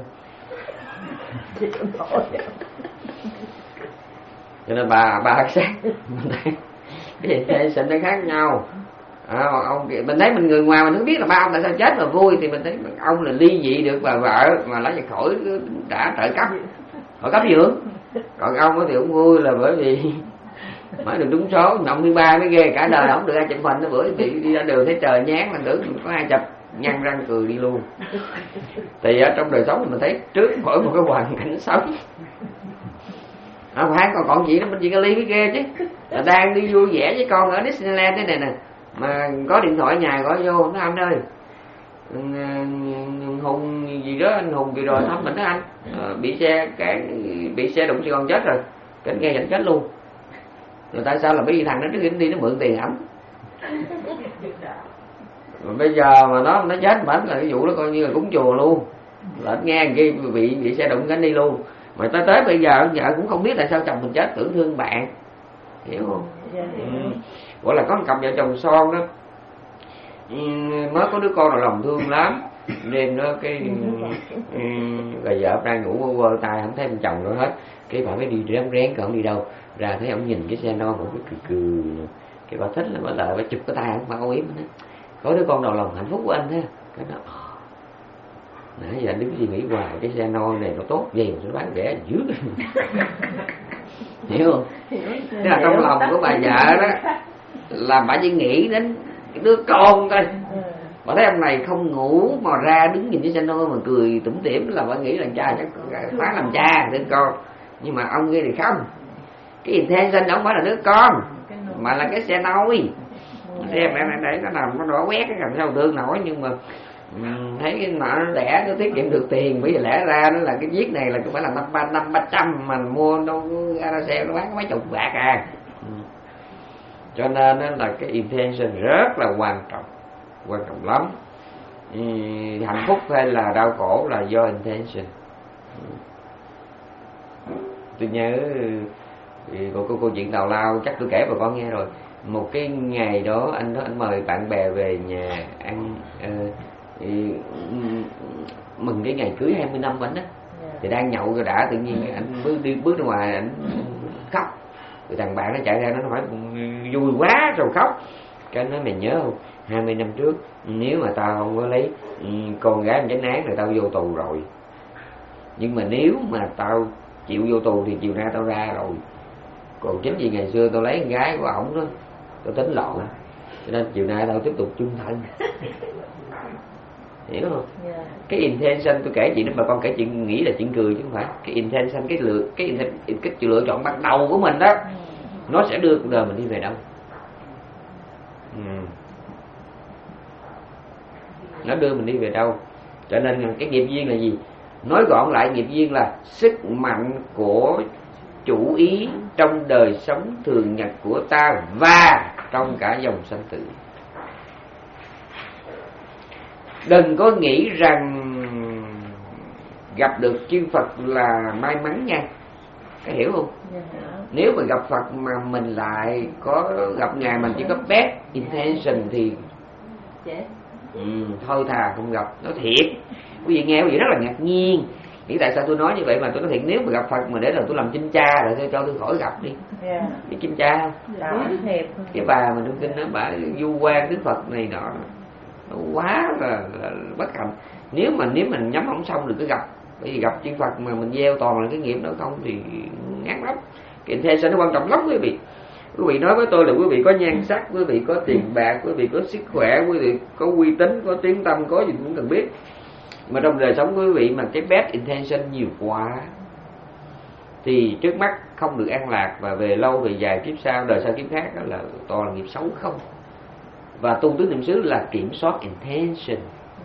cho nên bà bà hạt sát cái gì thế sinh nó khác nhau. À, ông mình thấy mình người ngoài mình không biết là ba ông tại sao chết mà vui, thì mình thấy ông là ly dị được bà vợ mà lấy cho khỏi trả trợ cấp, họ cấp dưỡng. Còn ông thì ông vui là bởi vì mới được trúng số, ông thứ ba mới ghê, cả đời ông được ai chụp hình nó, bữa thì đi ra đường thấy trời nhán mình tưởng có ai chụp, nhăn răng cười đi luôn. Thì ở trong đời sống mình thấy trước mỗi một cái hoàn cảnh sống à, phải còn còn gì đó mình chỉ có ly mới ghê chứ, là đang đi vui vẻ với con ở Disneyland thế này nè, mà có điện thoại nhà gọi vô, nó anh ơi Hùng gì đó, anh Hùng gì rồi thăm mình đó anh, à, bị xe cán, bị xe đụng Sài Gòn chết rồi, cái nghe dẫn chết luôn. Rồi tại sao là bởi vì thằng đó trước khi nó đi nó mượn tiền ổng, mà bây giờ mà nó nó chết mà là cái vụ đó coi như là cúng chùa luôn, là nghe kia bị bị xe đụng cái đi luôn. Mà tới tới bây giờ vợ cũng không biết tại sao chồng mình chết, tưởng thương bạn, hiểu không? Ừ. Gọi là có một cặp vợ chồng son đó, ừ, mới có đứa con là lòng thương lắm. Đêm đó cái ừ, bà vợ đang ngủ quơ quơ tay không thấy ông chồng nữa hết, cái bà mới đi rén rén còn đi đâu ra, thấy ông nhìn cái xe non cũng cười cười, cái bà thích là bà lại bà chụp cái tay ông, bà âu yếm nói có đứa con đầu lòng hạnh phúc của anh thế. Cái đó nãy giờ anh đứng suy nghĩ hoài cái xe non này nó tốt gì mà nó bán rẻ dữ. Hiểu không? Thế là trong lòng của bà vợ đó là bà chỉ nghĩ đến cái đứa con thôi. Bà thấy ông này không ngủ mà ra đứng nhìn cái xe non mà cười tủm tỉm là bà nghĩ là cha chắc phá làm cha đứa con. Nhưng mà ông kia thì không, cái intention không phải là đứa con mà là cái xe nôi. Xem để, để nó nằm nó đỏ quét cái làm sao thương nổi. Nhưng mà um, thấy cái nọ nó rẻ, nó tiết kiệm được tiền. Bởi vì lẽ ra nó là cái chiếc này là cũng phải là năm ba năm ba trăm mà mua đâu có xe nó bán có mấy chục bạc à. Ừ. Cho nên đó là cái intention rất là quan trọng, quan trọng lắm. Ừ, hạnh phúc hay là đau khổ là do intention. Ừ. Tôi nhớ câu câu, câu chuyện tào lao chắc tôi kể bà con nghe rồi. Một cái ngày đó anh đó anh mời bạn bè về nhà ăn uh, uh, mừng cái ngày cưới hai mươi năm của anh á. Thì đang nhậu rồi đã tự nhiên anh bước đi bước ra ngoài anh khóc. Rồi thằng bạn nó chạy ra nó hỏi vui quá rồi khóc. Cái anh nói mày nhớ không, hai mươi năm trước nếu mà tao không có lấy con gái anh chánh án rồi tao vô tù rồi. Nhưng mà nếu mà tao chịu vô tù thì chiều nay tao ra rồi. Còn chính vì ngày xưa tao lấy con gái của ổng đó, tao tính lộn, cho nên chiều nay tao tiếp tục chung thân. Hiểu không? Yeah. Cái intention tôi kể chuyện đó bà con kể chuyện nghĩ là chuyện cười chứ không phải. Cái intention, cái lựa cái cái, cái lựa chọn ban đầu của mình đó, nó sẽ đưa cuộc đời mình đi về đâu. Ừ. Nó đưa mình đi về đâu. Cho nên cái nghiệp duyên là gì? Nói gọn lại, nghiệp duyên là sức mạnh của chủ ý trong đời sống thường nhật của ta và trong cả dòng sanh tử. Đừng có nghĩ rằng gặp được chư Phật là may mắn nha. Có hiểu không? Nếu mà gặp Phật mà mình lại có gặp Ngài mình chỉ có bad intention thì ừ, thôi thà không gặp. Nó thiệt. Quý vị nghe quý vị rất là ngạc nhiên. Nghĩ tại sao tôi nói như vậy mà tôi nói thiệt, nếu mà gặp Phật mà để là tôi làm chinh cha rồi tôi cho tôi khỏi gặp đi. Yeah. Biết chinh cha không? Cái bà mà trong kinh đó bà du quan Đức Phật này nọ nó quá là, là bất hạnh. Nếu mà nếu mình nhắm không xong được cứ gặp. Bởi vì gặp chư Phật mà mình gieo toàn là cái nghiệp đó không thì ngán lắm. Cái intention nó quan trọng lắm quý vị. Quý vị nói với tôi là quý vị có nhan sắc, quý vị có tiền bạc, quý vị có sức khỏe, quý vị có uy tín, có tiếng tâm, có gì cũng cần biết. Mà trong đời sống của quý vị mà cái bad intention nhiều quá thì trước mắt không được an lạc, và về lâu về dài kiếp sau, đời sau kiếp khác đó là toàn là nghiệp xấu không. Và tu tứ niệm xứ là kiểm soát intention.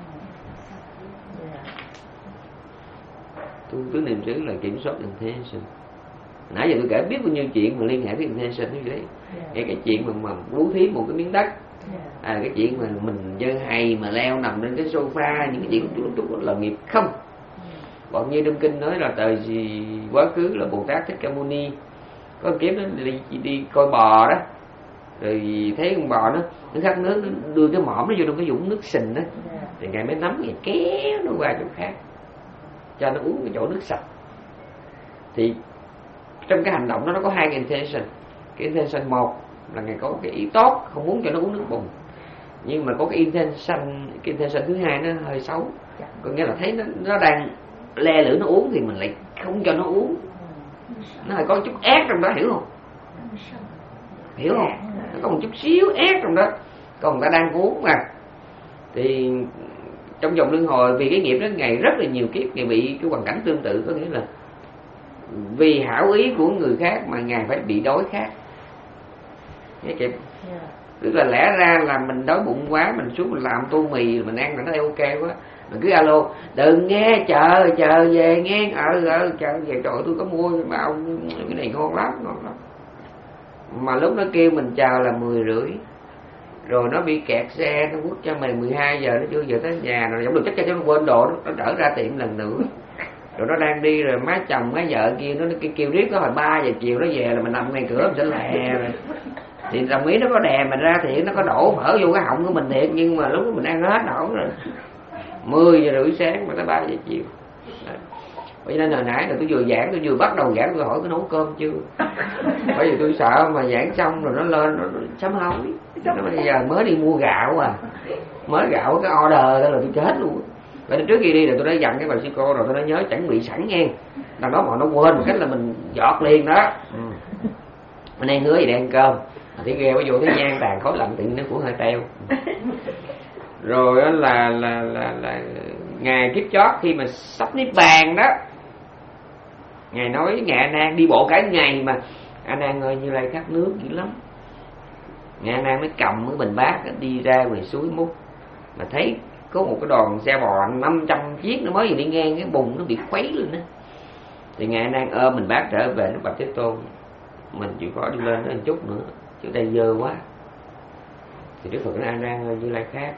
Tu tứ niệm xứ là kiểm soát intention. Nãy giờ tôi kể biết bao nhiêu chuyện mà liên hệ với intention như vậy. Cái cái chuyện mà, mà bố thí một cái miếng đất, à, cái chuyện mà mình dơ hay mà leo nằm lên cái sofa, những cái chuyện chút chút là nghiệp không. Bọn như Đông Kinh nói là thời gì quá khứ là Bồ Tát Thích Ca Mâu Ni có kiếp nó đi, đi coi bò đó, rồi thấy con bò nó nó khát nước, nó đưa cái mõm nó vô trong cái vũng nước sình đó, thì ngài mới nắm ngài kéo nó qua chỗ khác cho nó uống cái chỗ nước sạch. Thì trong cái hành động đó nó có hai cái intention. Cái intention một là ngài có cái ý tốt, không muốn cho nó uống nước bùn, nhưng mà có cái intention cái intention thứ hai nó hơi xấu, có nghĩa là thấy nó nó đang le lưỡi nó uống thì mình lại không cho nó uống. Nó hơi có chút ác trong đó, hiểu không? Hiểu không? Nó có một chút xíu ác trong đó. Còn người ta đang uống mà, thì trong vòng luân hồi vì cái nghiệp đó ngày rất là nhiều kiếp ngày bị cái hoàn cảnh tương tự, có nghĩa là vì hảo ý của người khác mà ngài phải bị đói khát. Nghe kịp? Yeah. Tức là lẽ ra là mình đói bụng quá, mình xuống mình làm tô mì mình ăn là nó ok quá, mình cứ alo đừng nghe chờ chờ về nghe ờ ờ chờ về, trời ơi tôi có mua mà ông cái này ngon lắm ngon lắm, mà lúc nó kêu mình chờ là mười rưỡi rồi nó bị kẹt xe, nó quất cho mình mười hai giờ nó chưa về tới nhà rồi, không được chắc cho nó quên đồ, nó, nó trở ra tiệm lần nữa rồi nó đang đi rồi má chồng má vợ kia nó kêu riết nó hồi ba giờ chiều nó về là mình nằm ngay cửa mình sẽ lè rồi. Thì đồng ý nó có đè mình ra thì nó có đổ phở vô cái họng của mình thiệt, nhưng mà lúc đó mình ăn hết nổi rồi. Mười giờ rưỡi sáng mà tới ba giờ chiều. Bởi nên hồi nãy là tôi vừa giảng, tôi vừa bắt đầu giảng tôi hỏi tôi nấu cơm chưa. Bởi vì tôi sợ mà giảng xong rồi nó lên nó sám hối. Nó bây giờ mới đi mua gạo à, mới gạo cái order đó là tôi chết luôn. Vậy nên trước khi đi là tôi đã dặn cái bà sư cô rồi, tôi đã nhớ chuẩn bị sẵn nha. Đằng đó mà nó quên một cách là mình giọt liền đó. Ừ. Anh em hứa gì để ăn cơm, thì ghê quá vô thấy nhang tàn khói lạnh tự nhiên nó cũng hơi teo. Rồi đó là là là là ngày kiếp chót khi mà sắp niết bàn đó, ngài nói với ngài A Nan đi bộ cả ngày mà A Nan ơi Như Lai khát nước dữ lắm. Ngài A Nan mới cầm cái bình bát đi ra ngoài suối múc, mà thấy có một cái đoàn xe bò năm trăm chiếc nó mới vừa đi ngang, cái bùn nó bị khuấy lên đó. Thì ngài A Nan ôm mình bác trở về, nó bạch Thế Tôn mình chịu khó đi lên đó một chút nữa chứ đây dơ quá. Thì Đức Phật nói A Nan ơi Như Lai khát.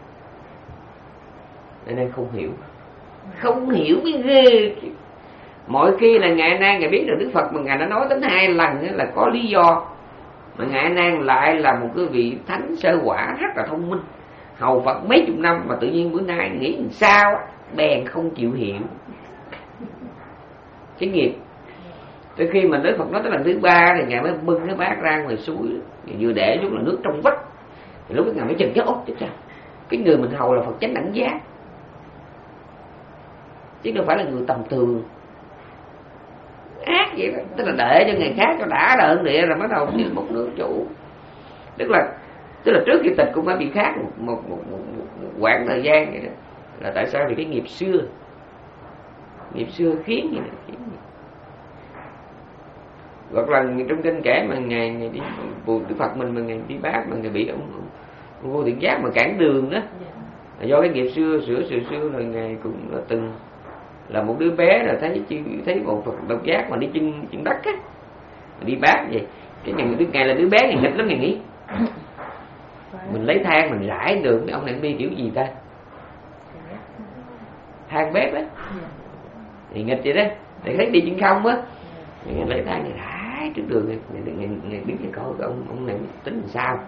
A Nan không hiểu, không hiểu mới ghê. Mọi khi là ngài A Nan ngài biết được Đức Phật mà ngài đã nói đến hai lần là có lý do, mà ngài A Nan lại là một cái vị thánh sơ quả rất là thông minh, hầu Phật mấy chục năm mà tự nhiên bữa nay nghĩ làm sao bèn không chịu hiểu cái nghiệp. Tới khi mà Đức Phật nói tới lần thứ ba thì ngài mới bưng cái bát ra ngoài suối, vừa để xuống là nước trong vắt. Thì lúc đó ngài mới chừng chết ốt chứ sao, cái người mình hầu là Phật chánh đẳng giác chứ đâu phải là người tầm thường ác vậy đó. Tức là để cho người khác cho đã đợn địa rồi bắt đầu đi một nước chủ. Tức là tức là trước khi tịch cũng phải bị khác một một, một, một, một, một quãng thời gian vậy đó. Là tại sao? Vì cái nghiệp xưa, nghiệp xưa khiến vậy đó, khiến vậy. Hoặc là trong kinh kể mà ngày ngày đi Đức Phật mình mà ngày đi bác mà ngày bị ông, ông vô thiện giác mà cản đường đó, là do cái nghiệp xưa sửa sửa xưa rồi ngày cũng là từng là một đứa bé rồi thấy thấy một Phật độc giác mà đi chân chân đất á, đi bác vậy. Cái ngày đứa ngày là đứa bé ngày nghịch lắm, ngày nghĩ mình lấy than mình rải đường, cái ông này đi kiểu gì ta, than bếp á thì nghịch vậy đó, để thấy đi chân không á, ngày lấy than này rải trước đường, ngày ngày ngày biết cái coi ông ông này tính làm sao.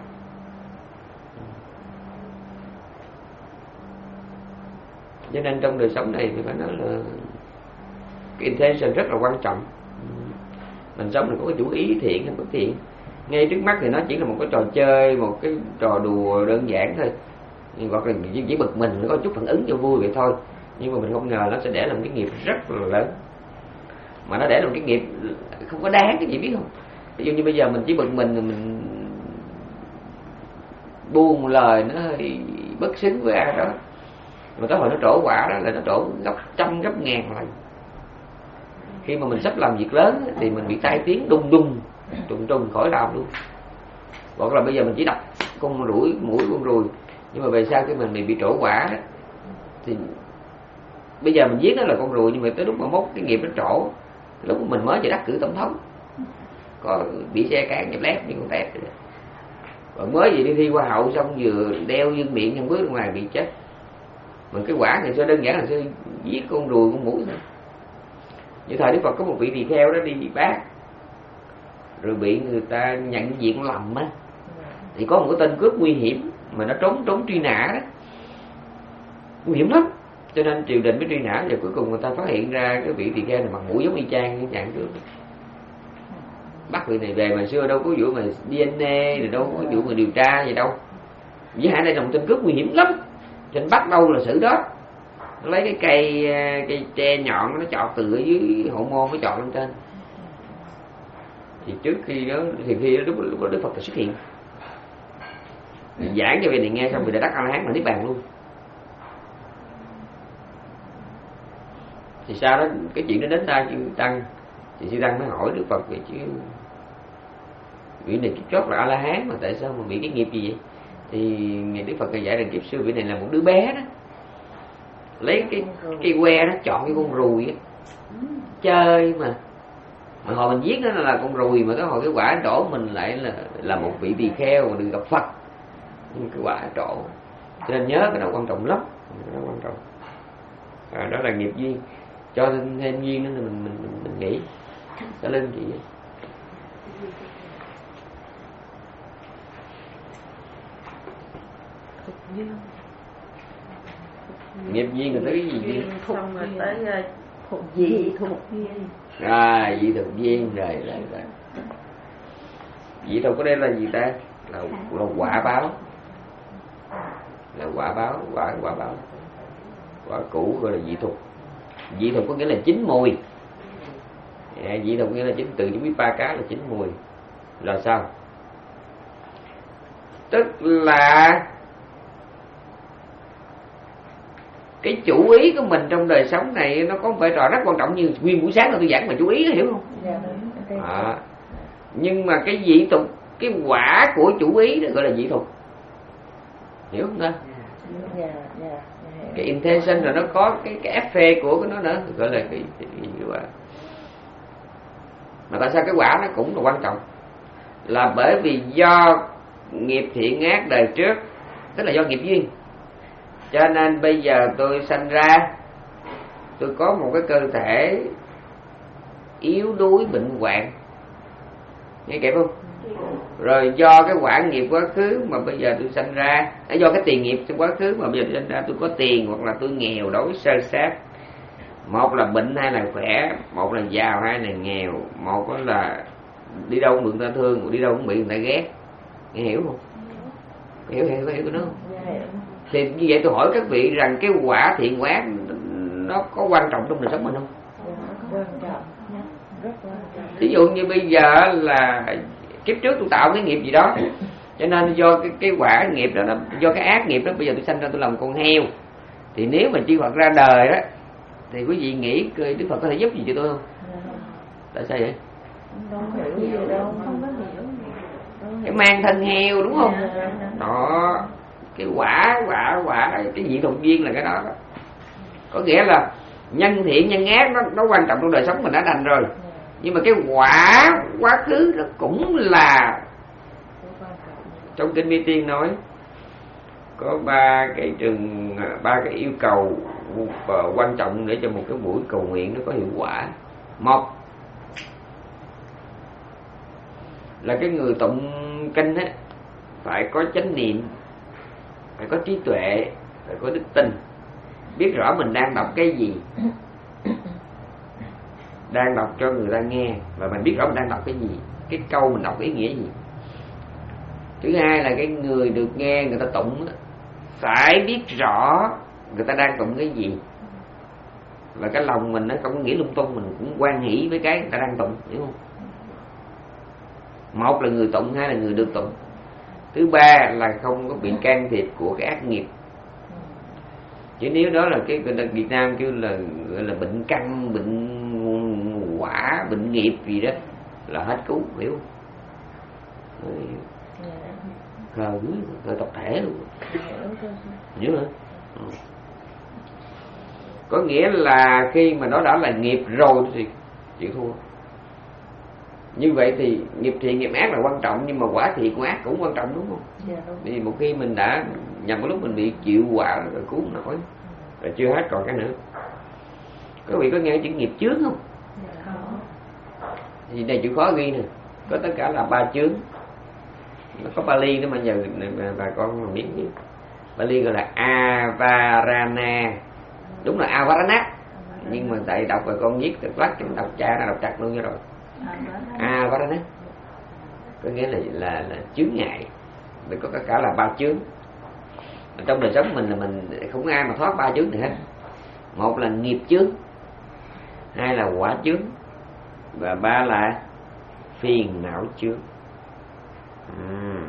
Cho nên trong đời sống này thì phải nói là cái intention rất là quan trọng. Mình sống mình có cái chủ ý thiện hay bất thiện. Ngay trước mắt thì nó chỉ là một cái trò chơi, một cái trò đùa đơn giản thôi, hoặc là chỉ bực mình nó có chút phản ứng cho vui vậy thôi. Nhưng mà mình không ngờ nó sẽ để làm cái nghiệp rất là lớn, mà nó để làm cái nghiệp không có đáng, cái gì biết không? Ví dụ như bây giờ mình chỉ bực mình, mình buông một lời nó hơi bất xứng với ai đó, mà tới hồi nó trổ quả đó là nó trổ gấp trăm gấp ngàn lần. Khi mà mình sắp làm việc lớn thì mình bị tai tiếng đùng đùng trùng trùng khỏi làm luôn. Hoặc là bây giờ mình chỉ đập con ruồi mũi con ruồi, nhưng mà về sau khi mình bị trổ quả đó, thì bây giờ mình giết nó là con ruồi, nhưng mà tới lúc mà mốt cái nghiệp nó trổ, lúc mà mình mới về đắc cử tổng thống có bị xe cán nhập lép như con tép vậy. Còn mới về đi thi hoa hậu xong vừa đeo dương miệng trong bước ra ngoài bị chết. Mà cái quả này sẽ đơn giản là sẽ giết con ruồi con mũi thôi. Như thời Đức Phật có một vị tỳ kheo đó đi bác, rồi bị người ta nhận diện lầm á, thì có một cái tên cướp nguy hiểm mà nó trốn trốn truy nã đó, nguy hiểm lắm. Cho nên triều đình mới truy nã, và cuối cùng người ta phát hiện ra cái vị tỳ kheo này mặt mũi giống y chang như dạng trước. Bắt vị này về, mà xưa đâu có vụ mà đê en a, rồi đâu có vụ mà điều tra gì đâu. Với hại đây là một tên cướp nguy hiểm lắm, cho nên bắt đâu là xử đó. Nó lấy cái cây cây tre nhọn nó chọt từ ở dưới hậu môn nó chọt lên trên. Thì trước khi đó thì khi đó lúc, lúc đó Đức Phật xuất hiện, giảng cho vị này nghe xong, vị đã đắc A La Hán mà niết bàn luôn. Thì sau đó cái chuyện đó đến ta chư tăng, thì chư tăng mới hỏi Đức Phật vậy chứ vị này kiếp chót là A La Hán mà tại sao mà bị cái nghiệp gì vậy? Thì ngày Đức Phật dạy rằng kiếp xưa vị này là một đứa bé đó, lấy cái cây que nó chọn cái con ruồi á, chơi mà mà hồi mình giết nó là con ruồi, mà cái hồi cái quả trổ mình lại là là một vị tỳ kheo mà được gặp Phật, nhưng cái quả trổ. Cho nên nhớ cái đó quan trọng lắm, cái đó quan trọng. À, đó là nghiệp duyên. cho thêm, thêm duyên nữa thì mình mình mình, mình nghĩ cả lên chị ấy. Thuộc duyên. Nghiệp duyên rồi tới cái gì duyên? Xong rồi tới uh, thuộc dị thuộc duyên. À, dị thuộc duyên rồi rồi rồi. Dị thuộc có đây là gì ta? Là, là quả báo. Là quả báo, quả quả báo. Quả cũ gọi là dị thuộc. Dị thuộc có nghĩa là chín mùi. À, dị thuộc nghĩa là chín từ chữ ba cá là chín mùi. Là sao? Tức là cái chủ ý của mình trong đời sống này nó có một vai trò rất quan trọng, như nguyên buổi sáng là tôi giảng mà chú ý, hiểu không? Dạ, à, nhưng mà cái dị tục, cái quả của chủ ý đó gọi là dị tục, hiểu không ta? Dạ, dạ, dạ. Cái intention là nó có cái cái effect của nó nữa, gọi là cái, cái, cái quả. Mà tại sao cái quả nó cũng là quan trọng? Là bởi vì do nghiệp thiện ác đời trước, tức là do nghiệp duyên. Cho nên bây giờ tôi sanh ra, tôi có một cái cơ thể yếu đuối bệnh hoạn, nghe kịp không? Rồi do cái quả nghiệp quá khứ mà bây giờ tôi sanh ra, do cái tiền nghiệp trong quá khứ mà bây giờ tôi sanh ra, tôi có tiền hoặc là tôi nghèo đói sơ sát. Một là bệnh, hai là khỏe, một là giàu, hai là nghèo, một là đi đâu cũng được người ta thương, đi đâu cũng bị người ta ghét. Nghe hiểu không? Hiểu hiểu hiểu của nó không? Thì như vậy tôi hỏi các vị rằng cái quả thiện quả nó có quan trọng trong đời sống mình không? Quan trọng, rất quan trọng. Ví dụ như bây giờ là kiếp trước tôi tạo cái nghiệp gì đó, cho nên do cái, cái quả nghiệp đó, nó, do cái ác nghiệp đó, bây giờ tôi sanh ra tôi làm con heo. Thì nếu mà chư Phật ra đời đó, thì quý vị nghĩ Đức Phật có thể giúp gì cho tôi không? Tại sao vậy? Không hiểu gì đâu, không có hiểu. Cái mang thân heo đúng không? Đó, cái quả quả quả cái dị thuộc duyên là cái đó, đó. Có nghĩa là nhân thiện nhân ác nó nó quan trọng trong đời sống mình đã đành rồi, nhưng mà cái quả quá khứ nó cũng là, trong kinh Mi Tiên nói có ba cái trường ba cái yêu cầu quan trọng để cho một cái buổi cầu nguyện nó có hiệu quả. Một là cái người tụng kinh á phải có chánh niệm, phải có trí tuệ, phải có đức tin, biết rõ mình đang đọc cái gì, đang đọc cho người ta nghe, và mình biết rõ mình đang đọc cái gì, cái câu mình đọc ý nghĩa gì. Thứ hai là cái người được nghe người ta tụng phải biết rõ người ta đang tụng cái gì, và cái lòng mình nó không có nghĩ lung tung, mình cũng hoan hỷ với cái người ta đang tụng, hiểu không? Một là người tụng, hai là người được tụng. Thứ ba là không có bị can thiệp của cái ác nghiệp. Chứ nếu đó là cái người Việt Nam kêu là gọi là bệnh căn, bệnh quả, bệnh nghiệp gì đó là hết cứu, hiểu không? Khờ dưới, khờ tập thể luôn. Hiểu hả? Có nghĩa là khi mà nó đã là nghiệp rồi thì chịu thua. Như vậy thì nghiệp thiện nghiệp ác là quan trọng, nhưng mà quả thiện quả ác cũng quan trọng, đúng không? Dạ, đúng. Vì một khi mình đã nhằm cái lúc mình bị chịu quả rồi cứu nổi, rồi chưa hết còn cái nữa. Các vị có nghe chữ nghiệp chướng không? Dạ. Thì này chữ khó ghi nè, có tất cả là ba chướng. Nó có Pali nữa mà giờ bà con mà biết biết. Pali gọi là Avarana, đúng là Avarana, nhưng mà tại đọc bà con viết từ lát đọc cha ra đọc chặt luôn cho rồi. Avarana có nghĩa là là, là chướng ngại. Mình có tất cả là ba chướng. Trong đời sống mình là mình không ai mà thoát ba chướng này hết. Một là nghiệp chướng, hai là quả chướng, và ba là phiền não chướng. uhm.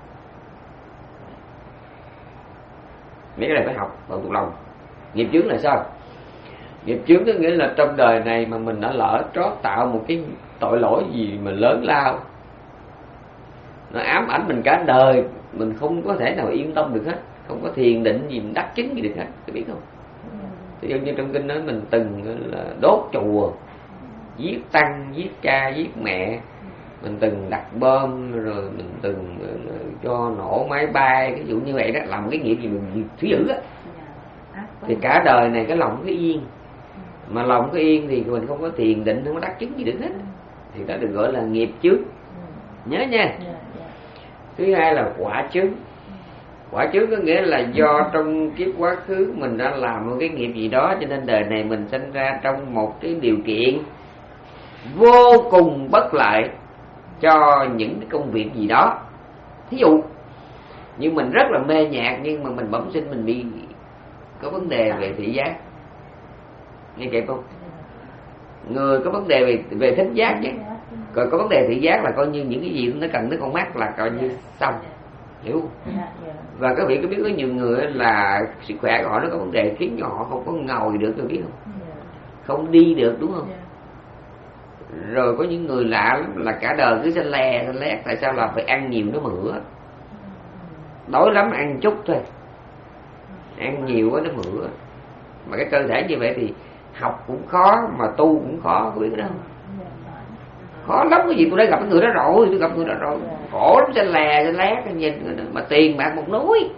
Mấy cái này phải học bằng thuộc lòng. Nghiệp chướng là sao? Nghiệp chướng có nghĩa là trong đời này mà mình đã lỡ trót tạo một cái tội lỗi gì mà lớn lao, nó ám ảnh mình cả đời, mình không có thể nào yên tâm được hết, không có thiền định gì, mình đắc chứng gì được hết, tôi biết không? Ví dụ như trong kinh nói mình từng là đốt chùa, giết tăng, giết cha, giết mẹ, mình từng đặt bom, rồi mình từng cho nổ máy bay, ví dụ như vậy đó, làm cái nghiệp gì mình thú dữ á, thì cả đời này cái lòng cái yên, Mà lòng có yên thì mình không có thiền định, không có đắc chứng gì được hết, thì đó được gọi là nghiệp chướng. Nhớ nha. Thứ hai là quả chướng. Quả chướng có nghĩa là do trong kiếp quá khứ mình đã làm một cái nghiệp gì đó, cho nên đời này mình sinh ra trong một cái điều kiện vô cùng bất lợi cho những cái công việc gì đó. Thí dụ như mình rất là mê nhạc, nhưng mà mình bẩm sinh mình bị có vấn đề về thị giác, nghe kịp không? Người có vấn đề về về thính giác chứ, còn có vấn đề thị giác là coi như những cái gì nó cần tới con mắt là coi như xong, hiểu không? Và các vị có biết có nhiều người là sức khỏe của họ nó có vấn đề khiến cho họ không có ngồi được, tôi biết không? Không đi được, đúng không? Rồi có những người lạ lắm, là cả đời cứ xanh le xanh lét. Tại sao? Là phải ăn nhiều nó mửa, đói lắm ăn chút thôi, ăn nhiều quá nó mửa. Mà cái cơ thể như vậy thì học cũng khó mà tu cũng khó, có biết cái đó không? Khó lắm. Cái gì tôi đã gặp cái người đó rồi, tôi gặp người đó rồi, khổ lắm, xanh lè xanh lét, nhìn mà tiền bạc một núi.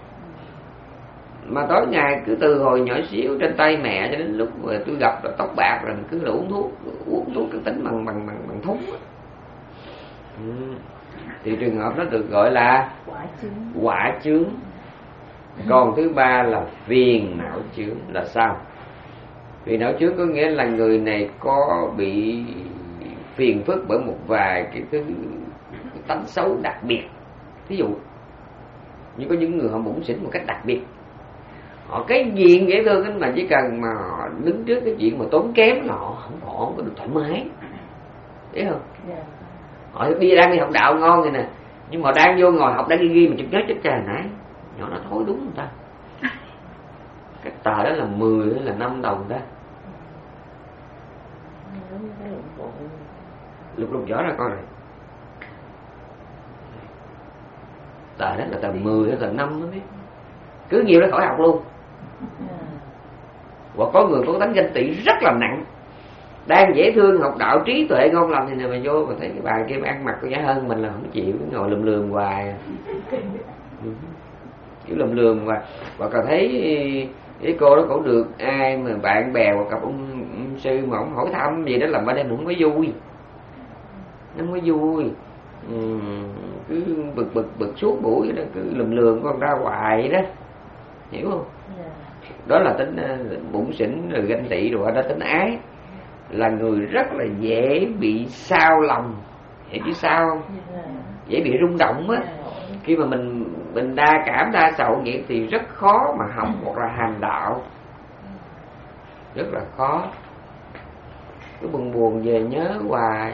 Mà tối ngày cứ từ hồi nhỏ xíu trên tay mẹ cho đến lúc mà tôi gặp tóc bạc rồi cứ là uống thuốc, uống thuốc cái tính bằng bằng bằng bằng thúng. Ừ. Thì trường hợp đó được gọi là quả chướng. Quả chướng. Còn thứ ba là phiền não chướng. Là sao? Phiền não chướng có nghĩa là người này có bị phiền phức bởi một vài cái thứ cái tánh xấu đặc biệt. Ví dụ như có những người họ bủn xỉn một cách đặc biệt, họ cái diện dễ thương ấy, mà chỉ cần mà họ đứng trước cái chuyện mà tốn kém là họ không, họ không có được thoải mái, thấy không? Yeah. Họ đi đang đi học đạo ngon vậy nè, nhưng mà đang vô ngồi học đang ghi ghi mà chụp nhớ chết cha nãy nhỏ nó thôi đúng không ta? Cái tờ đó là mười hay là năm đồng ta? Lục lục giỏ ra coi này, tờ đó là tờ mười hay tờ năm mới biết, cứ nhiều nó khỏi học luôn. Hoặc có người có tánh ganh tị rất là nặng, đang dễ thương học đạo trí tuệ ngon lành thì này mà vô mà thấy cái bà kia ăn mặc có giá hơn mình là không chịu, ngồi lùm lườm hoài, kiểu lùm lườm hoài. Hoặc là thấy cái cô đó cũng được ai mà bạn bè hoặc gặp ông, ông sư mà ông hỏi thăm gì đó làm ở đây cũng có vui, nó mới vui. Ừ, cứ bực bực bực suốt buổi đó, cứ lùm lườm con ra hoài đó, hiểu không? Đó là tính bủn xỉn rồi ganh tị rồi, đó tính ái, là người rất là dễ bị xao lòng, hiểu chứ sao không? Dễ bị rung động á. Khi mà mình mình đa cảm đa sầu vậy thì rất khó mà học hoặc là hành đạo, rất là khó. Cứ buồn buồn về nhớ hoài,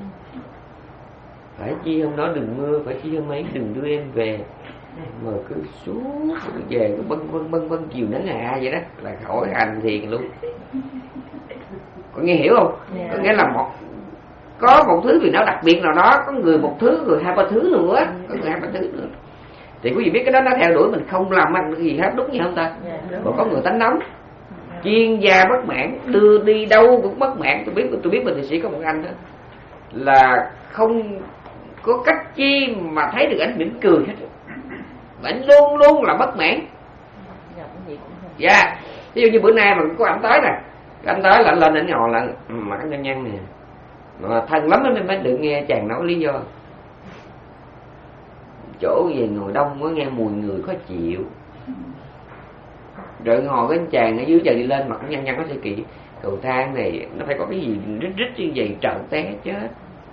phải chi hôm đó đừng mưa, phải chi hôm ấy đừng đưa em về, mà cứ xuống về cứ bâng bâng bâng bâng chiều nắng hạ vậy đó là khỏi hành thiền luôn. Có nghe hiểu không? Yeah. Có nghĩa là một có một thứ gì nó đặc biệt nào đó, có người một thứ, người hai ba thứ nữa, có người hai ba thứ nữa. Thì quý vị biết cái đó nó theo đuổi mình không làm ăn cái gì hết, đúng vậy không ta? Yeah, còn có người tánh nóng, chuyên gia bất mãn, đưa đi đâu cũng bất mãn. Tôi biết tôi biết mình thì sĩ có một anh đó là không có cách chi mà thấy được anh mỉm cười hết, anh luôn luôn là bất mãn. Dạ yeah. Ví dụ như bữa nay mà có anh tới nè, anh tới là anh lên anh ngồi là mặt anh nhăn nhăn nè, mà thân lắm mới mới được nghe chàng nói lý do. Chỗ về ngồi đông mới nghe mùi người khó chịu, rồi ngồi cái anh chàng ở dưới chờ đi lên mặt nhăn nhăn có thể kỳ cầu thang này nó phải có cái gì rít rít như vậy trợn té chết.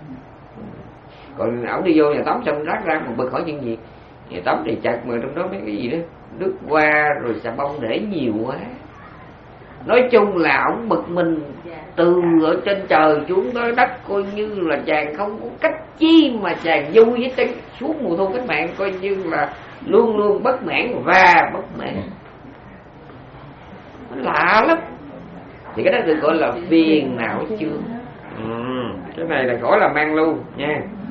Còn ổng đi vô nhà tắm xong rác ra một bực hỏi chuyện gì, nhà tắm thì chặt mà trong đó mấy cái gì đó nước hoa rồi xà bông để nhiều quá. Nói chung là ổng bực mình từ ở trên trời xuống tới đất, coi như là chàng không có cách chi mà chàng vui với chân suốt mùa thu cách mạng, coi như là luôn luôn bất mãn và bất mãn. Nó lạ lắm. Thì cái đó được gọi là phiền não chướng. Ừ, cái này là gọi là mang lưu nha.